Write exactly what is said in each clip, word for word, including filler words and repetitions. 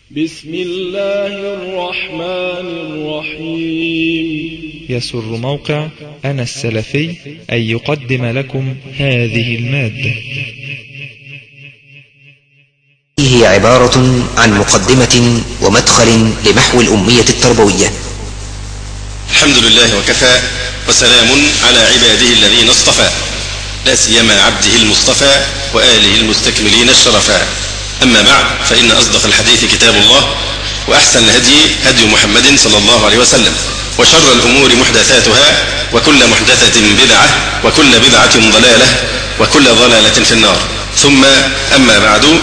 بسم الله الرحمن الرحيم. يسر موقع أنا السلفي أن يقدم لكم هذه المادة. هي عبارة عن مقدمة ومدخل لمحو الأمية التربوية. الحمد لله وكفى، وسلام على عباده الذين اصطفى، لا سيما عبده المصطفى وآله المستكملين الشرفاء. أما بعد، فإن أصدق الحديث كتاب الله، وأحسن الهدي هدي محمد صلى الله عليه وسلم، وشر الأمور محدثاتها، وكل محدثة بدعة، وكل بدعة ضلالة، وكل ضلالة في النار. ثم أما بعد،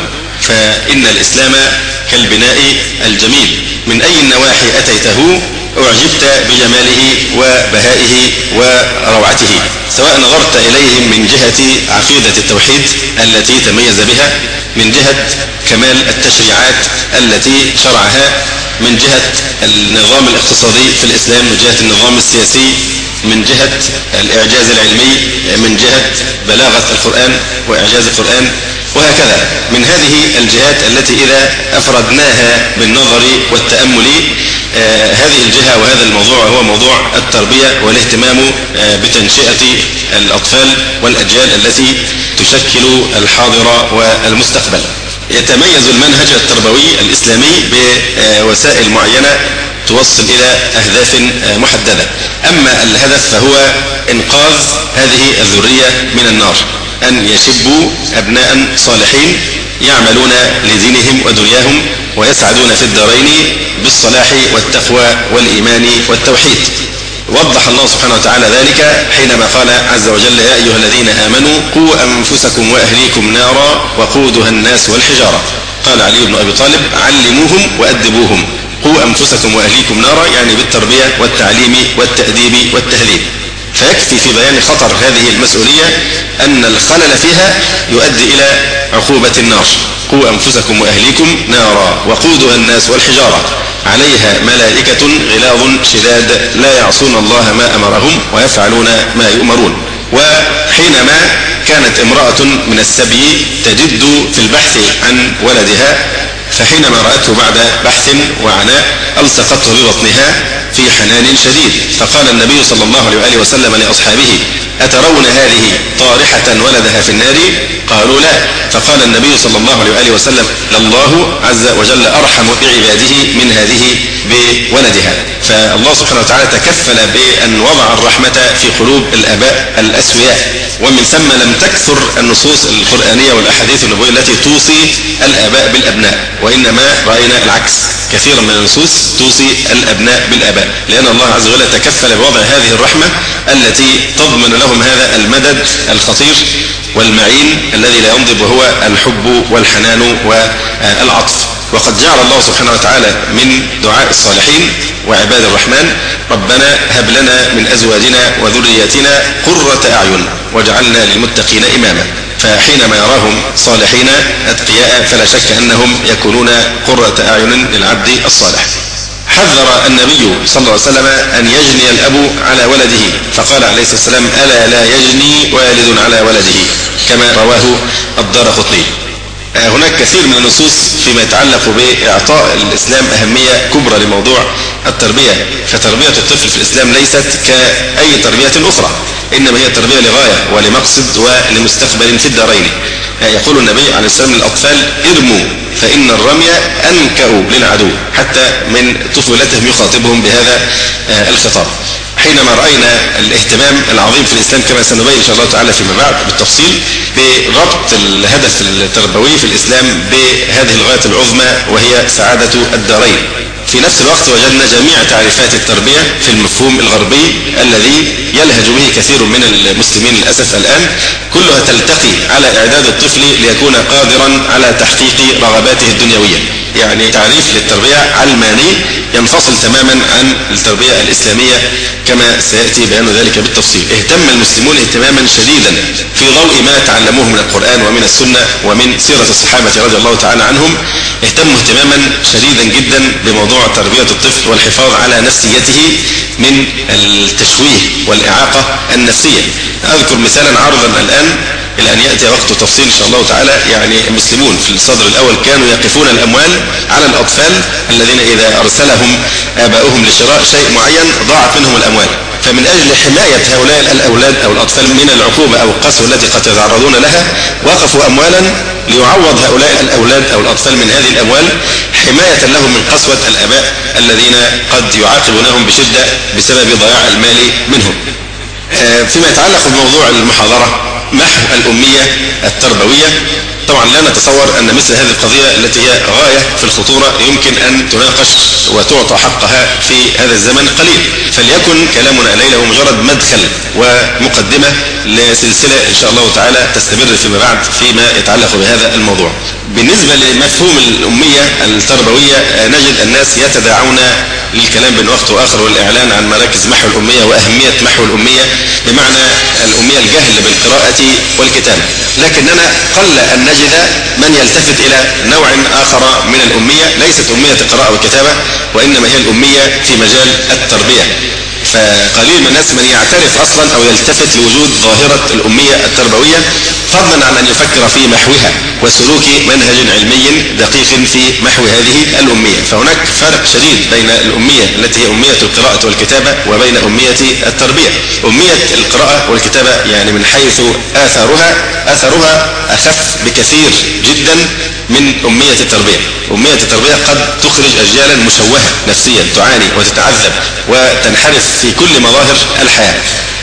فإن الإسلام كالبناء الجميل، من أي النواحي أتيته أعجبت بجماله وبهائه وروعته، سواء نظرت إليهم من جهة عقيدة التوحيد التي تميز بها، من جهة كمال التشريعات التي شرعها، من جهة النظام الاقتصادي في الإسلام، من جهة النظام السياسي، من جهة الإعجاز العلمي، من جهة بلاغة القرآن وإعجاز القرآن، وهكذا من هذه الجهات التي إذا أفردناها بالنظر والتأمل، آه هذه الجهة وهذا الموضوع هو موضوع التربية والاهتمام آه بتنشئة الأطفال والأجيال التي تشكل الحاضر والمستقبل. يتميز المنهج التربوي الإسلامي بوسائل معينة توصل إلى أهداف محددة. أما الهدف فهو إنقاذ هذه الذرية من النار، أن يشبوا أبناء صالحين يعملون لدينهم ودنياهم ويسعدون في الدارين بالصلاح والتقوى والإيمان والتوحيد. وضح الله سبحانه وتعالى ذلك حينما قال عز وجل: يا أيها الذين آمنوا قوا أنفسكم وأهليكم نارا وقودها الناس والحجارة. قال علي بن أبي طالب: علموهم وأدبوهم. قوا أنفسكم وأهليكم نارا يعني بالتربية والتعليم والتأديب والتهذيب. فيكفي في بيان خطر هذه المسؤولية أن الخلل فيها يؤدي إلى عقوبة النار. قوا أنفسكم وأهليكم نارا وقودها الناس والحجارة عليها ملائكة غلاظ شداد لا يعصون الله ما أمرهم ويفعلون ما يؤمرون. وحينما كانت امرأة من السبي تجد في البحث عن ولدها، فحينما رأته بعد بحث وعناء ألصقته ببطنها في حنان شديد، فقال النبي صلى الله عليه وآله وسلم لأصحابه: أترون هذه طارحة ولدها في النار؟ قالوا لا. فقال النبي صلى الله عليه وآله وسلم: الله عز وجل أرحم بعباده من هذه بولدها. فالله سبحانه وتعالى تكفل بأن وضع الرحمة في قلوب الآباء الأسوياء، ومن ثم لم تكثر النصوص القرآنية والأحاديث النبوية التي توصي الآباء بالأبناء، وإنما رأينا العكس، كثيرا من النصوص توصي الأبناء بالآباء، لأن الله عز وجل تكفل بوضع هذه الرحمة التي تضمن لهم هذا المدد الخطير والمعين الذي لا ينضب، وهو الحب والحنان والعطف. وقد جعل الله سبحانه وتعالى من دعاء الصالحين وعباد الرحمن: ربنا هب لنا من أزواجنا وذرياتنا قرة أعين واجعلنا للمتقين إماما. فحينما يراهم صالحين أتقياء فلا شك أنهم يكونون قرة أعين للعبد الصالح. حذر النبي صلى الله عليه وسلم أن يجني الأب على ولده، فقال عليه الصلاة والسلام: ألا لا يجني والد على ولده، كما رواه الدارقطني. هناك كثير من النصوص فيما يتعلق بإعطاء الإسلام أهمية كبرى لموضوع التربية. فتربية الطفل في الإسلام ليست كأي تربية أخرى، إنما هي تربية لغاية ولمقصد ولمستقبل في الدارين. يقول النبي عليه السلام للأطفال: ارموا فإن الرمي أنكأ للعدو، حتى من طفولتهم يخاطبهم بهذا الخطاب. حينما رأينا الاهتمام العظيم في الإسلام كما سنبين إن شاء الله تعالى فيما بعد بالتفصيل بربط الهدف التربوي في الإسلام بهذه الغاية العظمى وهي سعادة الدارين، في نفس الوقت وجدنا جميع تعريفات التربية في المفهوم الغربي الذي يلهج به كثير من المسلمين للأسف الآن، كلها تلتقي على إعداد الطفل ليكون قادرا على تحقيق رغباته الدنيوية. يعني تعريف للتربية علماني ينفصل تماما عن التربية الإسلامية كما سيأتي بيان ذلك بالتفصيل. اهتم المسلمون اهتماما شديدا في ضوء ما تعلموه من القرآن ومن السنة ومن سيرة الصحابة رضي الله تعالى عنهم، اهتموا اهتماما شديدا جدا بموضوع تربية الطفل والحفاظ على نفسيته من التشويه والإعاقة النفسية. أذكر مثالا عرضا الآن إلى أن يأتي وقت تفصيل إن شاء الله تعالى. يعني المسلمون في الصدر الأول كانوا يقفون الأموال على الأطفال الذين إذا أرسلهم آباؤهم لشراء شيء معين ضاعت منهم الأموال، فمن أجل حماية هؤلاء الأولاد أو الأطفال من العقوبة أو القسوة التي قد يتعرضون لها وقفوا أموالا ليعوض هؤلاء الأولاد أو الأطفال من هذه الأموال حماية لهم من قسوة الآباء الذين قد يعاقبونهم بشدة بسبب ضياع المال منهم. فيما يتعلق بموضوع المحاضرة محو الأمية التربوية، طبعا لا نتصور أن مثل هذه القضية التي هي غاية في الخطورة يمكن أن تناقش وتعطى حقها في هذا الزمن قليل، فليكن كلامنا الليلة مجرد مدخل ومقدمة لسلسلة إن شاء الله تعالى تستمر فيما بعد فيما يتعلق بهذا الموضوع. بالنسبة لمفهوم الأمية التربوية نجد الناس يتداعون للكلام بين وقت وآخر والإعلان عن مراكز محو الأمية وأهمية محو الأمية، بمعنى الأمية الجهل بالقراءة والكتابة، لكننا قل أن نجد من يلتفت إلى نوع آخر من الأمية ليست أمية القراءة والكتابة، وإنما هي الأمية في مجال التربية. فقليل من الناس من يعترف أصلا أو يلتفت لوجود ظاهرة الأمية التربوية، فضلا عن أن يفكر في محوها وسلوك منهج علمي دقيق في محو هذه الأمية. فهناك فرق شديد بين الأمية التي هي أمية القراءة والكتابة وبين أمية التربية. أمية القراءة والكتابة يعني من حيث آثارها آثارها أخف بكثير جدا من أمية التربية. أمية التربية قد تخرج أجيالا مشوهة نفسيا تعاني وتتعذب وتنحرف في كل مظاهر الحياة.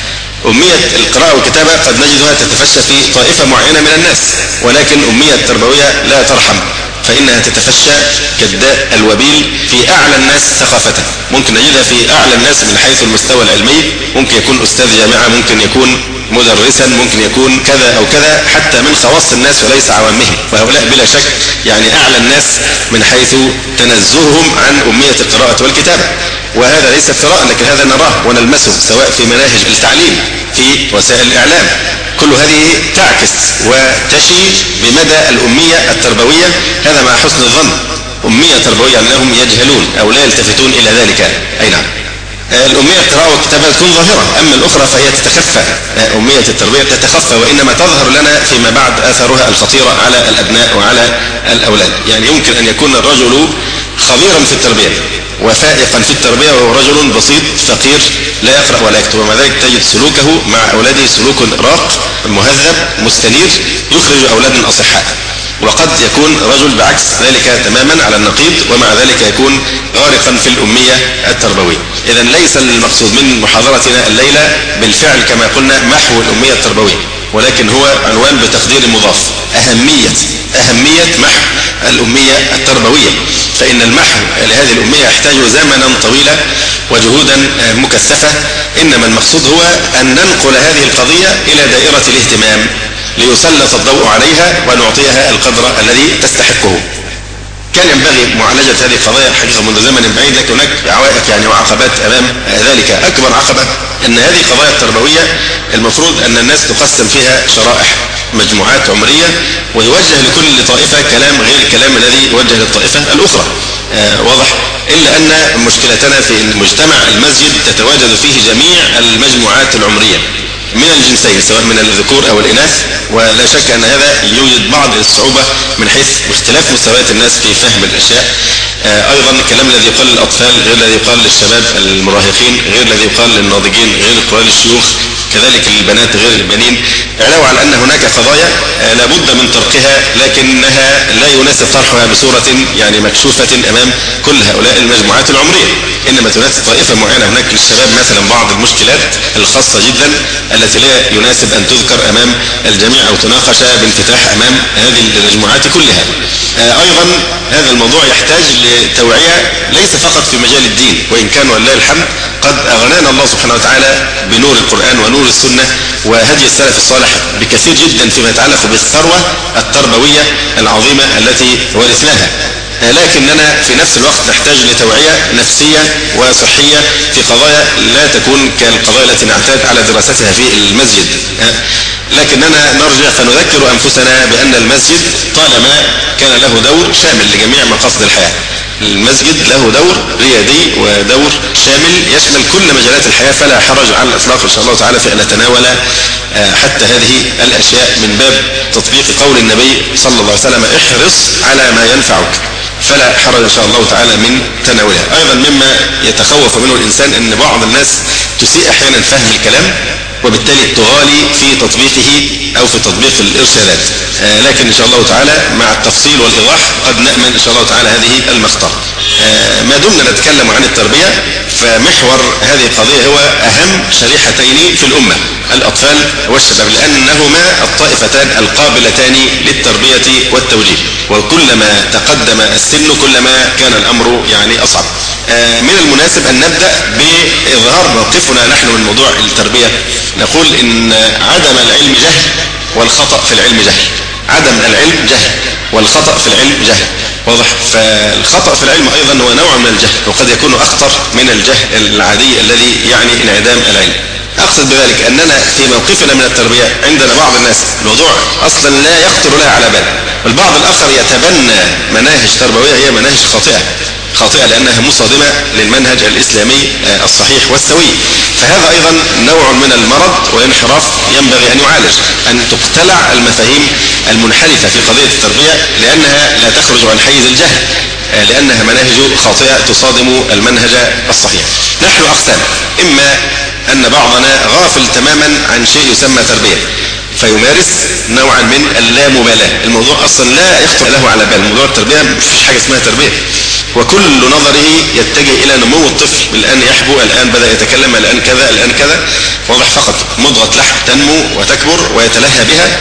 أمية القراءة والكتابة قد نجدها تتفشى في طائفة معينة من الناس، ولكن أمية التربوية لا ترحم، فإنها تتفشى كالداء الوبيل في أعلى الناس ثقافة. ممكن نجدها في أعلى الناس من حيث المستوى العلمي، ممكن يكون أستاذ جامعة، ممكن يكون مدرسا، ممكن يكون كذا أو كذا، حتى من خواص الناس وليس عوامهم، وهؤلاء بلا شك يعني أعلى الناس من حيث تنزههم عن أمية القراءة والكتابة. وهذا ليس افتراء، لكن هذا نراه ونلمسه سواء في مناهج التعليم في وسائل الإعلام. كل هذه تعكس وتشي بمدى الأمية التربوية، هذا مع حسن الظن. أمية تربوية أنهم يجهلون أو لا يلتفتون إلى ذلك. أي نعم، الأمية القراءة والكتابة تكون ظاهرة، أما الأخرى فهي تتخفى. أمية التربية تتخفى، وإنما تظهر لنا فيما بعد آثارها الخطيرة على الأبناء وعلى الأولاد. يعني يمكن أن يكون الرجل خبيرا في التربية وفائقا في التربية وهو رجل بسيط فقير لا يقرأ ولا يكتب، ومع ذلك تجد سلوكه مع أولاده سلوك راق مهذب مستنير يخرج أولادا أصحاء. وقد يكون رجل بعكس ذلك تماما على النقيض، ومع ذلك يكون غارقا في الأمية التربوية. إذن ليس المقصود من محاضرتنا الليلة بالفعل كما قلنا محو الأمية التربوية، ولكن هو عنوان بتقدير مضاف، أهمية أهمية محو الأمية التربوية. فإن المحو لهذه الأمية يحتاج زمنا طويلا وجهودا مكثفة، إنما المقصود هو أن ننقل هذه القضية إلى دائرة الاهتمام ليسلط الضوء عليها ونعطيها القدر الذي تستحقه. كان ينبغي معالجة هذه القضايا الحقيقة منذ زمن بعيد، لكن هناك عوائق يعني وعقبات أمام ذلك. أكبر عقبة أن هذه القضايا التربوية المفروض أن الناس تقسم فيها شرائح، مجموعات عمرية، ويوجه لكل طائفة كلام غير الكلام الذي يوجه للطائفة الأخرى. آه واضح؟ إلا أن مشكلتنا في المجتمع المسجد تتواجد فيه جميع المجموعات العمرية من الجنسين سواء من الذكور أو الإناث، ولا شك أن هذا يوجد بعض الصعوبة من حيث اختلاف مستويات الناس في فهم الأشياء. آه أيضا الكلام الذي يقال للأطفال غير الذي يقال للشباب المراهقين، غير الذي يقال للناضجين، غير يقال للشيوخ، كذلك البنات غير البنين. علاوة على أن هناك قضايا آه لابد من طرحها، لكنها لا يناسب طرحها بصورة يعني مكشوفة أمام كل هؤلاء المجموعات العمرية، إنما تناسب طائفة معينة. هناك للشباب مثلا بعض المشكلات الخاصة جدا التي لا يناسب أن تذكر أمام الجميع أو تناقش بانفتاح أمام هذه المجموعات كلها. آه أيضا هذا الموضوع يحتاج لتوعية ليس فقط في مجال الدين، وإن كان ولله الحمد قد أغنانا الله سبحانه وتعالى بنور القرآن ونور السنة وهدي السلف الصالح بكثير جدا فيما يتعلق بالثروة التربوية العظيمة التي ورثناها، لكننا في نفس الوقت نحتاج لتوعية نفسية وصحية في قضايا لا تكون كالقضايا التي نعتاد على دراستها في المسجد. لكننا نرجع فنذكر أنفسنا بأن المسجد طالما كان له دور شامل لجميع مقاصد الحياة، المسجد له دور ريادي ودور شامل يشمل كل مجالات الحياة، فلا حرج على الإطلاق إن شاء الله تعالى في أن نتناول حتى هذه الأشياء من باب تطبيق قول النبي صلى الله عليه وسلم احرص على ما ينفعك، فلا حرج إن شاء الله تعالى من تناولها. أيضا مما يتخوف منه الإنسان أن بعض الناس تسيء أحيانا فهم الكلام وبالتالي تغالي في تطبيقه أو في تطبيق الإرشادات، آه لكن إن شاء الله تعالى مع التفصيل والإيضاح قد نأمن إن شاء الله تعالى هذه المخطرة. آه ما دمنا نتكلم عن التربية فمحور هذه القضية هو أهم شريحتين في الأمة، الأطفال والشباب، لأنهما الطائفتان القابلتان للتربية والتوجيه، وكلما تقدم السن كلما كان الأمر يعني أصعب. آه من المناسب أن نبدأ بإظهار موقفنا نحن من موضوع التربية. نقول إن عدم العلم جهل والخطأ في العلم جهل، عدم العلم جهل والخطأ في العلم جهل، واضح؟ فالخطأ في العلم أيضا هو نوع من الجهل، وقد يكون أخطر من الجهل العادي الذي يعني انعدام العلم. أقصد بذلك أننا في موقفنا من التربية عندنا بعض الناس الموضوع أصلا لا يخطر لها على بال، والبعض الآخر يتبنى مناهج تربوية هي مناهج خاطئة خاطئة لأنها مصادمة للمنهج الإسلامي الصحيح والسوي. فهذا أيضا نوع من المرض وانحراف ينبغي أن يعالج، أن تقتلع المفاهيم المنحرفة في قضية التربية لأنها لا تخرج عن حيز الجهل، لأنها مناهج خاطئة تصادم المنهج الصحيح. نحن أقسام، إما أن بعضنا غافل تماما عن شيء يسمى تربية فيمارس نوعا من اللامبالاة، الموضوع أصلا لا يخطر له على بال، موضوع التربية مفيش حاجة اسمها تربية، وكل نظره يتجه إلى نمو الطفل، الآن يحبو، الآن بدأ يتكلم، الآن كذا الآن كذا، واضح؟ فقط مضغة لحم تنمو وتكبر ويتلهى بها،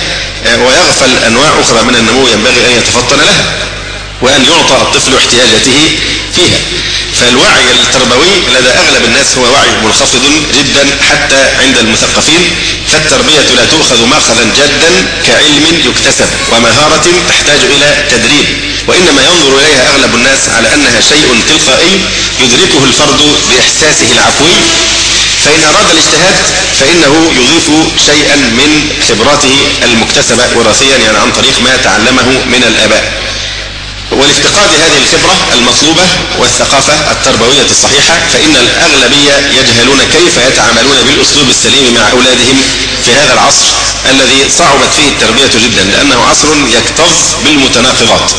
ويغفل أنواع أخرى من النمو ينبغي أن يتفطن لها وأن يعطى الطفل احتياجاته فيها. فالوعي التربوي لدى أغلب الناس هو وعي منخفض جدا حتى عند المثقفين، فالتربية لا تؤخذ مأخذا جدا كعلم يكتسب ومهارة تحتاج إلى تدريب، وإنما ينظر إليها أغلب الناس على أنها شيء تلقائي يدركه الفرد بإحساسه العفوي، فإن أراد الاجتهاد فإنه يضيف شيئا من خبراته المكتسبة وراثيا، يعني عن طريق ما تعلمه من الآباء. ولافتقاد هذه الخبرة المطلوبة والثقافة التربوية الصحيحة فإن الأغلبية يجهلون كيف يتعاملون بالأسلوب السليم مع أولادهم في هذا العصر الذي صعبت فيه التربية جدا، لأنه عصر يكتظ بالمتناقضات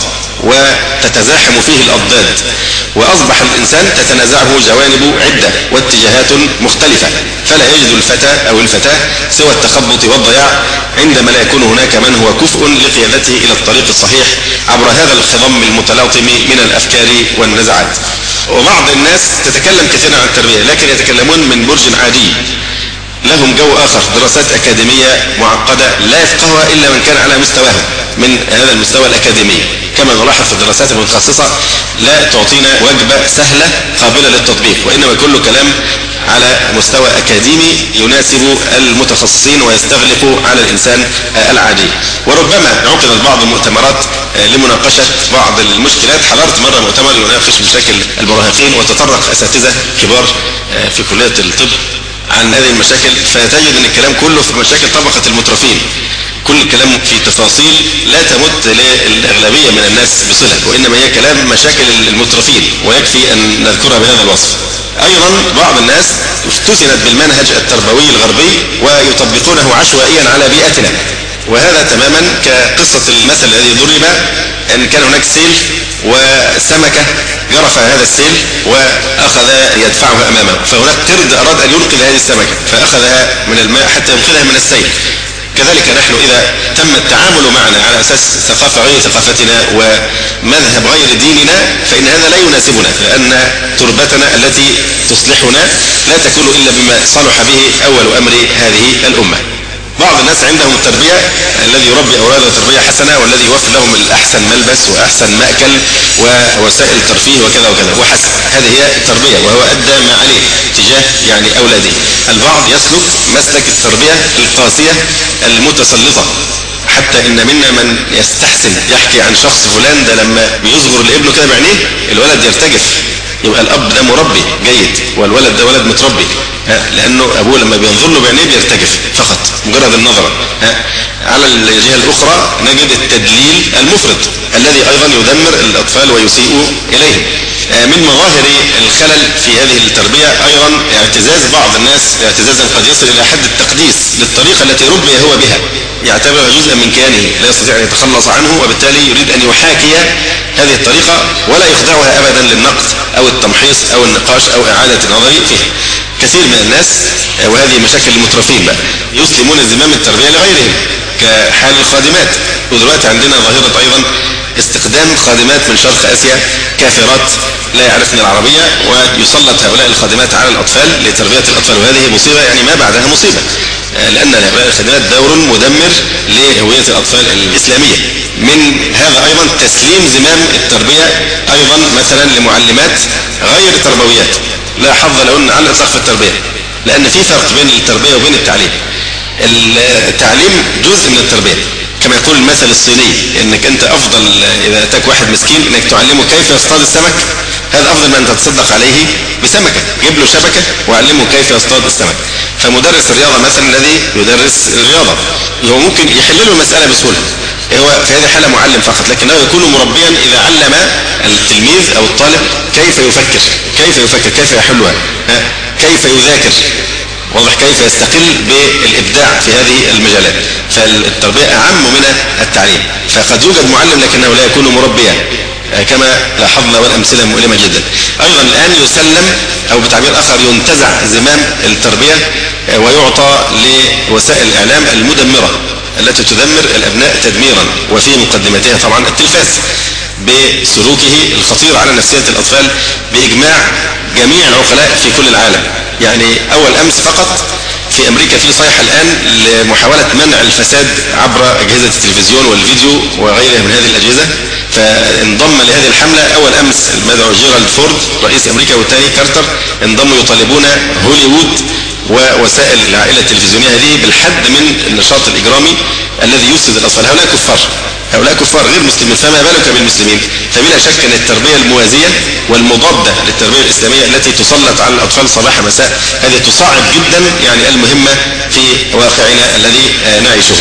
وتتزاحم فيه الأضداد، وأصبح الإنسان تتنازعه جوانب عدة واتجاهات مختلفة، فلا يجد الفتى أو الفتاة سوى التخبط والضياع عندما لا يكون هناك من هو كفء لقيادته إلى الطريق الصحيح عبر هذا الخضم المتلاطم من الأفكار والنزعات. وبعض الناس تتكلم كثيرا عن التربية لكن يتكلمون من برج عادي، لهم جو آخر، دراسات أكاديمية معقدة لا يفقهها إلا من كان على مستواها من هذا المستوى الأكاديمي، كما نلاحظ في الدراسات المتخصصة لا تعطينا وجبة سهلة قابلة للتطبيق، وإنما كل كلام على مستوى أكاديمي يناسب المتخصصين ويستغلق على الإنسان العادي. وربما عقدت بعض المؤتمرات لمناقشة بعض المشكلات، حضرت مرة مؤتمر يناقش مشاكل المراهقين وتطرق أساتذة كبار في كلية الطب عن هذه المشاكل، فتجد أن الكلام كله في مشاكل طبقة المترفين، كل الكلام في تفاصيل لا تمت للأغلبية من الناس بصلة، وإنما هي كلام مشاكل المترفين ويكفي أن نذكرها بهذا الوصف. أيضا بعض الناس افتتنت بالمنهج التربوي الغربي ويطبقونه عشوائيا على بيئتنا، وهذا تماما كقصة المثل الذي ضرب أن كان هناك سيل وسمكة جرف هذا السيل وأخذ يدفعها أمامه، فهناك قرد أراد أن ينقذ هذه السمكة فأخذها من الماء حتى ينقذها من السيل. كذلك نحن إذا تم التعامل معنا على أساس ثقافة غير ثقافتنا ومذهب غير ديننا فإن هذا لا يناسبنا، لأن تربتنا التي تصلحنا لا تكون إلا بما صلح به أول أمر هذه الأمة. بعض الناس عندهم التربية الذي يربي أولاده تربية حسنة والذي يوفر لهم الأحسن ملبس وأحسن مأكل ووسائل الترفيه وكذا وكذا وحسن، هذه هي التربية وهو أدى ما عليه تجاه يعني أولاده. البعض يسلك مسلك التربية القاسية المتسلطة، حتى إن منا من يستحسن يحكي عن شخص فلان ده لما بيصغر لابنه كده بعينيه الولد يرتجف، يبقى الأب ده مربي جيد والولد ده ولد متربي، لأنه أبوه لما بينظر له بعينيه بيرتجف فقط مجرد النظرة. على الجهة الأخرى نجد التدليل المفرط الذي أيضا يدمر الأطفال ويسيء إليهم. من مظاهر الخلل في هذه التربية أيضا اعتزاز بعض الناس اعتزازا قد يصل إلى حد التقديس للطريقة التي ربي هو بها، يعتبرها جزءا من كيانه لا يستطيع أن يتخلص عنه، وبالتالي يريد أن يحاكي هذه الطريقة ولا يخضعها أبدا للنقد أو التمحيص أو النقاش أو إعادة النظر فيها. كثير من الناس، وهذه مشاكل المترفين بقى، يسلمون زمام التربية لغيرهم كحال الخادمات. ودلوقتي عندنا ظاهرة أيضا استخدام خادمات من شرق آسيا كافرات لا يعرفن العربية، ويسلط هؤلاء الخادمات على الأطفال لتربية الأطفال، وهذه مصيبة يعني ما بعدها مصيبة، لأن هؤلاء الخادمات دور مدمر لهوية الأطفال الإسلامية. من هذا أيضا تسليم زمام التربية أيضا مثلا لمعلمات غير تربويات لا حظ لهن على الإطلاق في التربية، لأن في فرق بين التربية وبين التعليم. التعليم جزء من التربية، كما يقول المثل الصيني انك انت افضل اذا اتاك واحد مسكين انك تعلمه كيف يصطاد السمك، هذا افضل من ان تتصدق عليه بسمكة. جيب له شبكة وعلمه كيف يصطاد السمك. فمدرس الرياضة مثلا الذي يدرس الرياضة هو ممكن يحل له المسألة بسهولة، هو في هذه الحالة معلم فقط، لكنه يكون مربيا اذا علم التلميذ او الطالب كيف يفكر كيف يفكر كيف يحلها، كيف يذاكر، واضح، كيف يستقل بالإبداع في هذه المجالات. فالتربية أعم من التعليم. فقد يوجد معلم لكنه لا يكون مربيا كما لاحظنا، والأمثلة مؤلمة جدا. أيضا الآن يسلم أو بتعبير آخر ينتزع زمام التربية ويعطى لوسائل الإعلام المدمرة التي تدمر الأبناء تدميرا، وفي مقدمتها طبعا التلفاز بسلوكه الخطير على نفسية الأطفال بإجماع جميع العقلاء في كل العالم. يعني أول أمس فقط في أمريكا في صيحة الآن لمحاولة منع الفساد عبر أجهزة التلفزيون والفيديو وغيرها من هذه الأجهزة، فانضم لهذه الحملة أول أمس المدعو جيرالد فورد رئيس أمريكا والثاني كارتر، انضموا يطالبون هوليوود ووسائل العائلة التلفزيونية هذه بالحد من النشاط الإجرامي الذي يفسد الأطفال. هؤلاء كفار، هؤلاء كفار غير مسلمين، فما بالك بالمسلمين؟ فبلا شك أن التربية الموازية والمضادة للتربية الإسلامية التي تسلط على الأطفال صباح مساء هذه تصعب جدا يعني المهمة في واقعنا الذي نعيشه.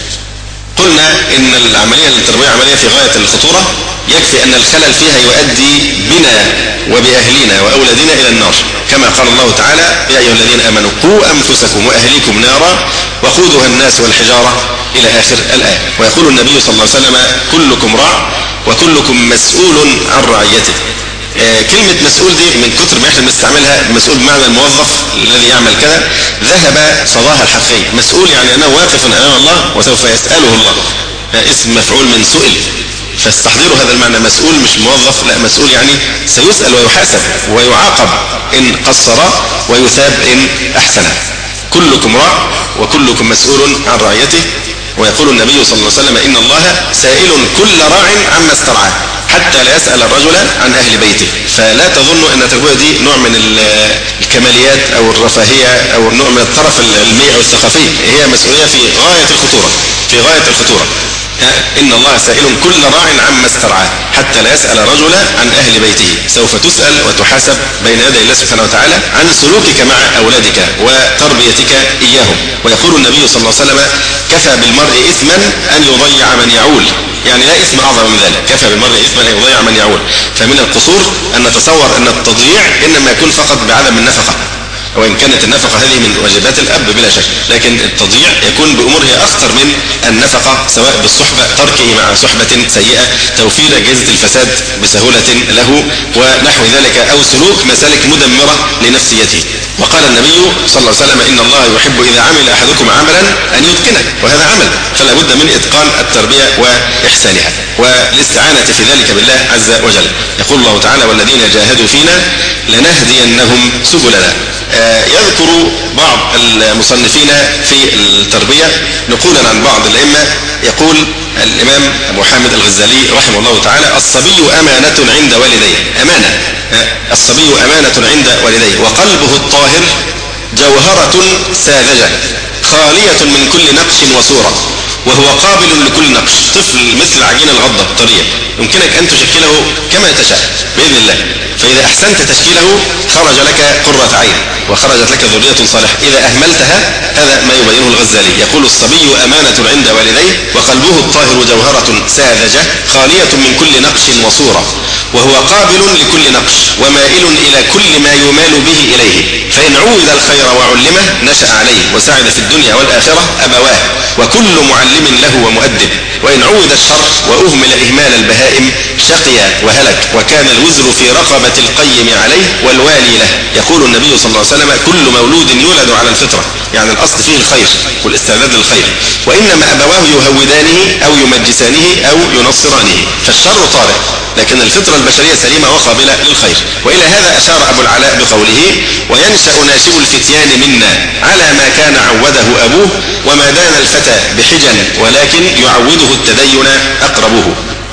قلنا إن العملية التربوية عملية في غاية الخطورة، يكفي أن الخلل فيها يؤدي بنا وبأهلنا وأولادنا إلى النار، كما قال الله تعالى: يا أيها الذين آمنوا قوا أنفسكم وأهليكم نارا وقودها الناس والحجارة إلى آخر الآية. ويقول النبي صلى الله عليه وسلم: كلكم راع وكلكم مسؤول عن رعيته. آه كلمة مسؤول دي من كتر ما احنا بنستعملها مسؤول بمعنى الموظف الذي يعمل كذا، ذهب صداها الحقيقي. مسؤول يعني أنه واقف أمام الله وسوف يسأله الله، آه اسم مفعول من سئل، فاستحضروا هذا المعنى. مسؤول مش موظف، لا، مسؤول يعني سيسأل ويحاسب ويعاقب إن قصر ويثاب إن أحسن. كلكم راع وكلكم مسؤول عن رعيته. ويقول النبي صلى الله عليه وسلم: إن الله سائل كل راع عما استرعاه حتى لا يسأل الرجل عن أهل بيته. فلا تظنوا أن التربية دي نوع من الكماليات أو الرفاهية أو نوع من الطرف العلمي أو الثقافي، هي مسؤولية في غاية الخطورة في غاية الخطورة. إن الله سائل كل راع عما استرعاه حتى لا يسأل الرجل عن أهل بيته. سوف تسأل وتحاسب بين يدي الله سبحانه وتعالى عن سلوكك مع أولادك وتربيتك إياهم. ويقول النبي صلى الله عليه وسلم: كفى بالمرء إثما أن يضيع من يعول. يعني لا إثم أعظم من ذلك، كفى بالمرء إثما أن يضيع من يعول. فمن القصور أن نتصور أن التضييع إنما يكون فقط بعدم النفقة، وإن كانت النفقة هذه من واجبات الأب بلا شك، لكن التضييع يكون بأمور هي أخطر من النفقة، سواء بالصحبة، تركه مع صحبة سيئة، توفير أجهزة الفساد بسهولة له ونحو ذلك، أو سلوك مسالك مدمرة لنفسيته. وقال النبي صلى الله عليه وسلم: إن الله يحب إذا عمل أحدكم عملا أن يتقنه. وهذا عمل، فلا بد من إتقان التربية وإحسانها والاستعانة في ذلك بالله عز وجل. يقول الله تعالى: والذين جاهدوا فينا لنهدينهم سبلنا. يذكر بعض المصنفين في التربية نقولا عن بعض الأئمة. يقول الإمام أبو حامد الغزالي رحمه الله تعالى: الصبي أمانة عند والديه. أمانة، الصبي أمانة عند والديه، وقلبه الطاهر جوهرة ساذجة خالية من كل نقش وصورة، وهو قابل لكل نقش. طفل مثل عجين الغضة طرية، يمكنك أن تشكله كما تشاء بإذن الله، فإذا أحسنت تشكيله خرج لك قرة عين وخرجت لك ذرية صالحة. إذا أهملتها، هذا ما يبينه الغزالي. يقول: الصبي أمانة عند والديه وقلبه الطاهر جوهرة ساذجة خالية من كل نقش وصورة، وهو قابل لكل نقش. ومائل إلى كل ما يمال به إليه، فإن عود الخير وعلمه نشأ عليه وسعد في الدنيا والآخرة أبواه، وكل معلم له ومؤدب. وإن عود الشر وأهمل إهمال البهائم شقي وهلك، وكان الوزر في رقبة القيم عليه والوالي له. يقول النبي صلى الله عليه وسلم: كل مولود يولد على الفطرة، يعني الأصل فيه الخير والاستعداد للخير، وإنما أبواه يهودانه أو يمجسانه أو ينصرانه، فالشر طارئ، لكن الفطرة البشرية سليمة وقابلة للخير. وإلى هذا أشار أبو العلاء بقوله: وينشأ ناشئ الفتيان منا على ما كان عوده أبوه، وما دان الفتى بحجن ولكن يعوده التدين أقربه.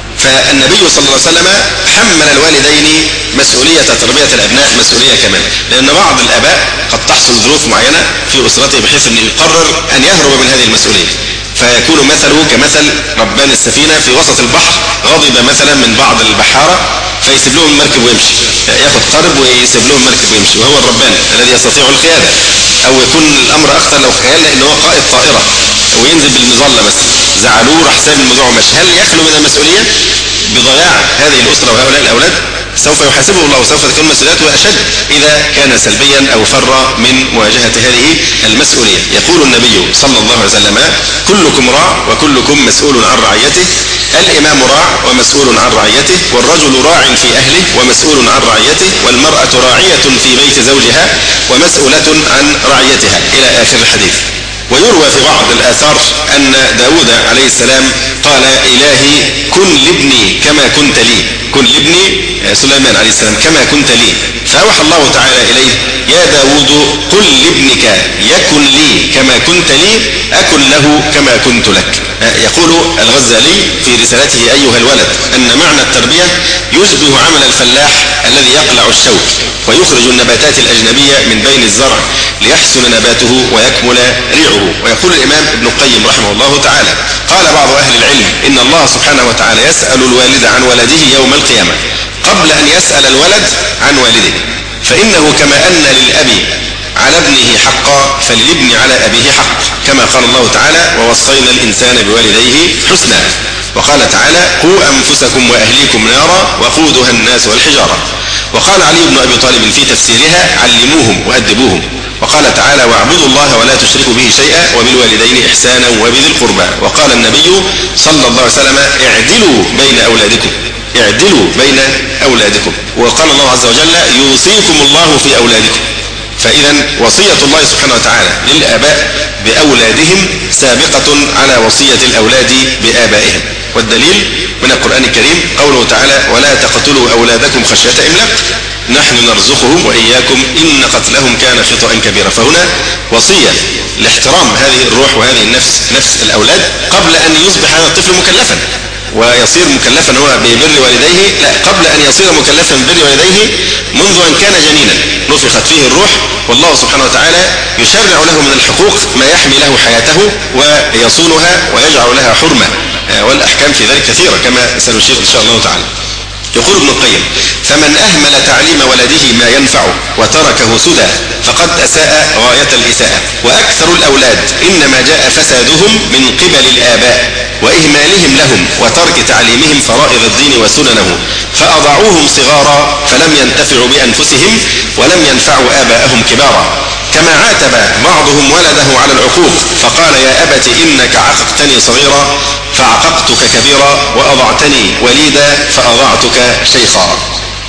فالنبي صلى الله عليه وسلم حمل الوالدين مسؤولية تربية الأبناء مسؤولية كمان، لأن بعض الآباء قد تحصل ظروف معينة في أسرته بحيث أن يقرر أن يهرب من هذه المسؤولية، فيكون مثله كمثل ربان السفينة في وسط البحر، غضب مثلا من بعض البحارة فيسيب لهم المركب ويمشي، ياخد قرب ويسيب لهم المركب ويمشي، وهو الربان الذي يستطيع القيادة. أو يكون الأمر أخطر لو خيالنا أنه قائد طائرة وينزل بالمظلة بس، زعلوه راح ساب الموضوع ومشي، هل يخلو من المسؤولية بضياع هذه الأسرة وهؤلاء الأولاد؟ سوف يحاسبه الله وسوف تكون مسؤولياته أشد إذا كان سلبيا أو فر من مواجهة هذه المسؤولية. يقول النبي صلى الله عليه وسلم: كلكم راع وكلكم مسؤول عن رعيته، الإمام راع ومسؤول عن رعيته، والرجل راع في أهله ومسؤول عن رعيته، والمرأة راعية في بيت زوجها ومسؤولة عن رعيتها، إلى آخر الحديث. ويروى في بعض الآثار أن داود عليه السلام قال: إلهي كن لابني كما كنت لي، كن لابني سليمان عليه السلام كما كنت لي، فأوحى الله تعالى إليه: يا داود قل لابنك يكن لي كما كنت لي أكن له كما كنت لك. يقول الغزالي في رسالته أيها الولد أن معنى التربية يشبه عمل الفلاح الذي يقلع الشوك ويخرج النباتات الأجنبية من بين الزرع ليحسن نباته ويكمل ريعه. ويقول الإمام ابن القيم رحمه الله تعالى: قال بعض أهل العلم إن الله سبحانه وتعالى يسأل الوالد عن ولده يوم القيامة قبل أن يسأل الولد عن والده، فإنه كما أن للأب على ابنه حقا فللابن على أبيه حق، كما قال الله تعالى: ووصينا الإنسان بوالديه حسنا. وقال تعالى: قوا أنفسكم وأهليكم نارا وقودها الناس والحجارة. وقال علي بن أبي طالب في تفسيرها: علموهم وأدبوهم. وقال تعالى: واعبدوا الله ولا تشركوا به شيئا وبالوالدين إحسانا وبذي القربى. وقال النبي صلى الله عليه وسلم: اعدلوا بين أولادكم، اعدلوا بين أولادكم. وقال الله عز وجل: يوصيكم الله في أولادكم. فإذا وصية الله سبحانه وتعالى للآباء بأولادهم سابقة على وصية الأولاد بآبائهم. والدليل من القرآن الكريم قوله تعالى: ولا تقتلوا أولادكم خشية إملاق نحن نرزقهم وإياكم إن قتلهم كان خطأ كبيرا. فهنا وصية لاحترام هذه الروح وهذه النفس، نفس الأولاد، قبل أن يصبح هذا الطفل مكلفا ويصير مكلفا هو ببر والديه، لا، قبل أن يصير مكلفا ببر والديه منذ أن كان جنينا نفخت فيه الروح، والله سبحانه وتعالى يشرع له من الحقوق ما يحمي له حياته ويصونها ويجعل لها حرمة، والأحكام في ذلك كثيرة كما سنشير إن شاء الله تعالى. يقول ابن القيم: فمن أهمل تعليم ولده ما ينفعه وتركه سدى فقد أساء غاية الإساءة. وأكثر الأولاد إنما جاء فسادهم من قبل الآباء وإهمالهم لهم وترك تعليمهم فرائض الدين وسننه، فأضعوهم صغارا فلم ينتفعوا بأنفسهم ولم ينفعوا آباءهم كبارا. كما عاتب بعضهم ولده على العقوق فقال: يا أبت إنك عققتني صغيرا فعققتك كبيرا، وأضعتني وليدا فأضعتك شيخا.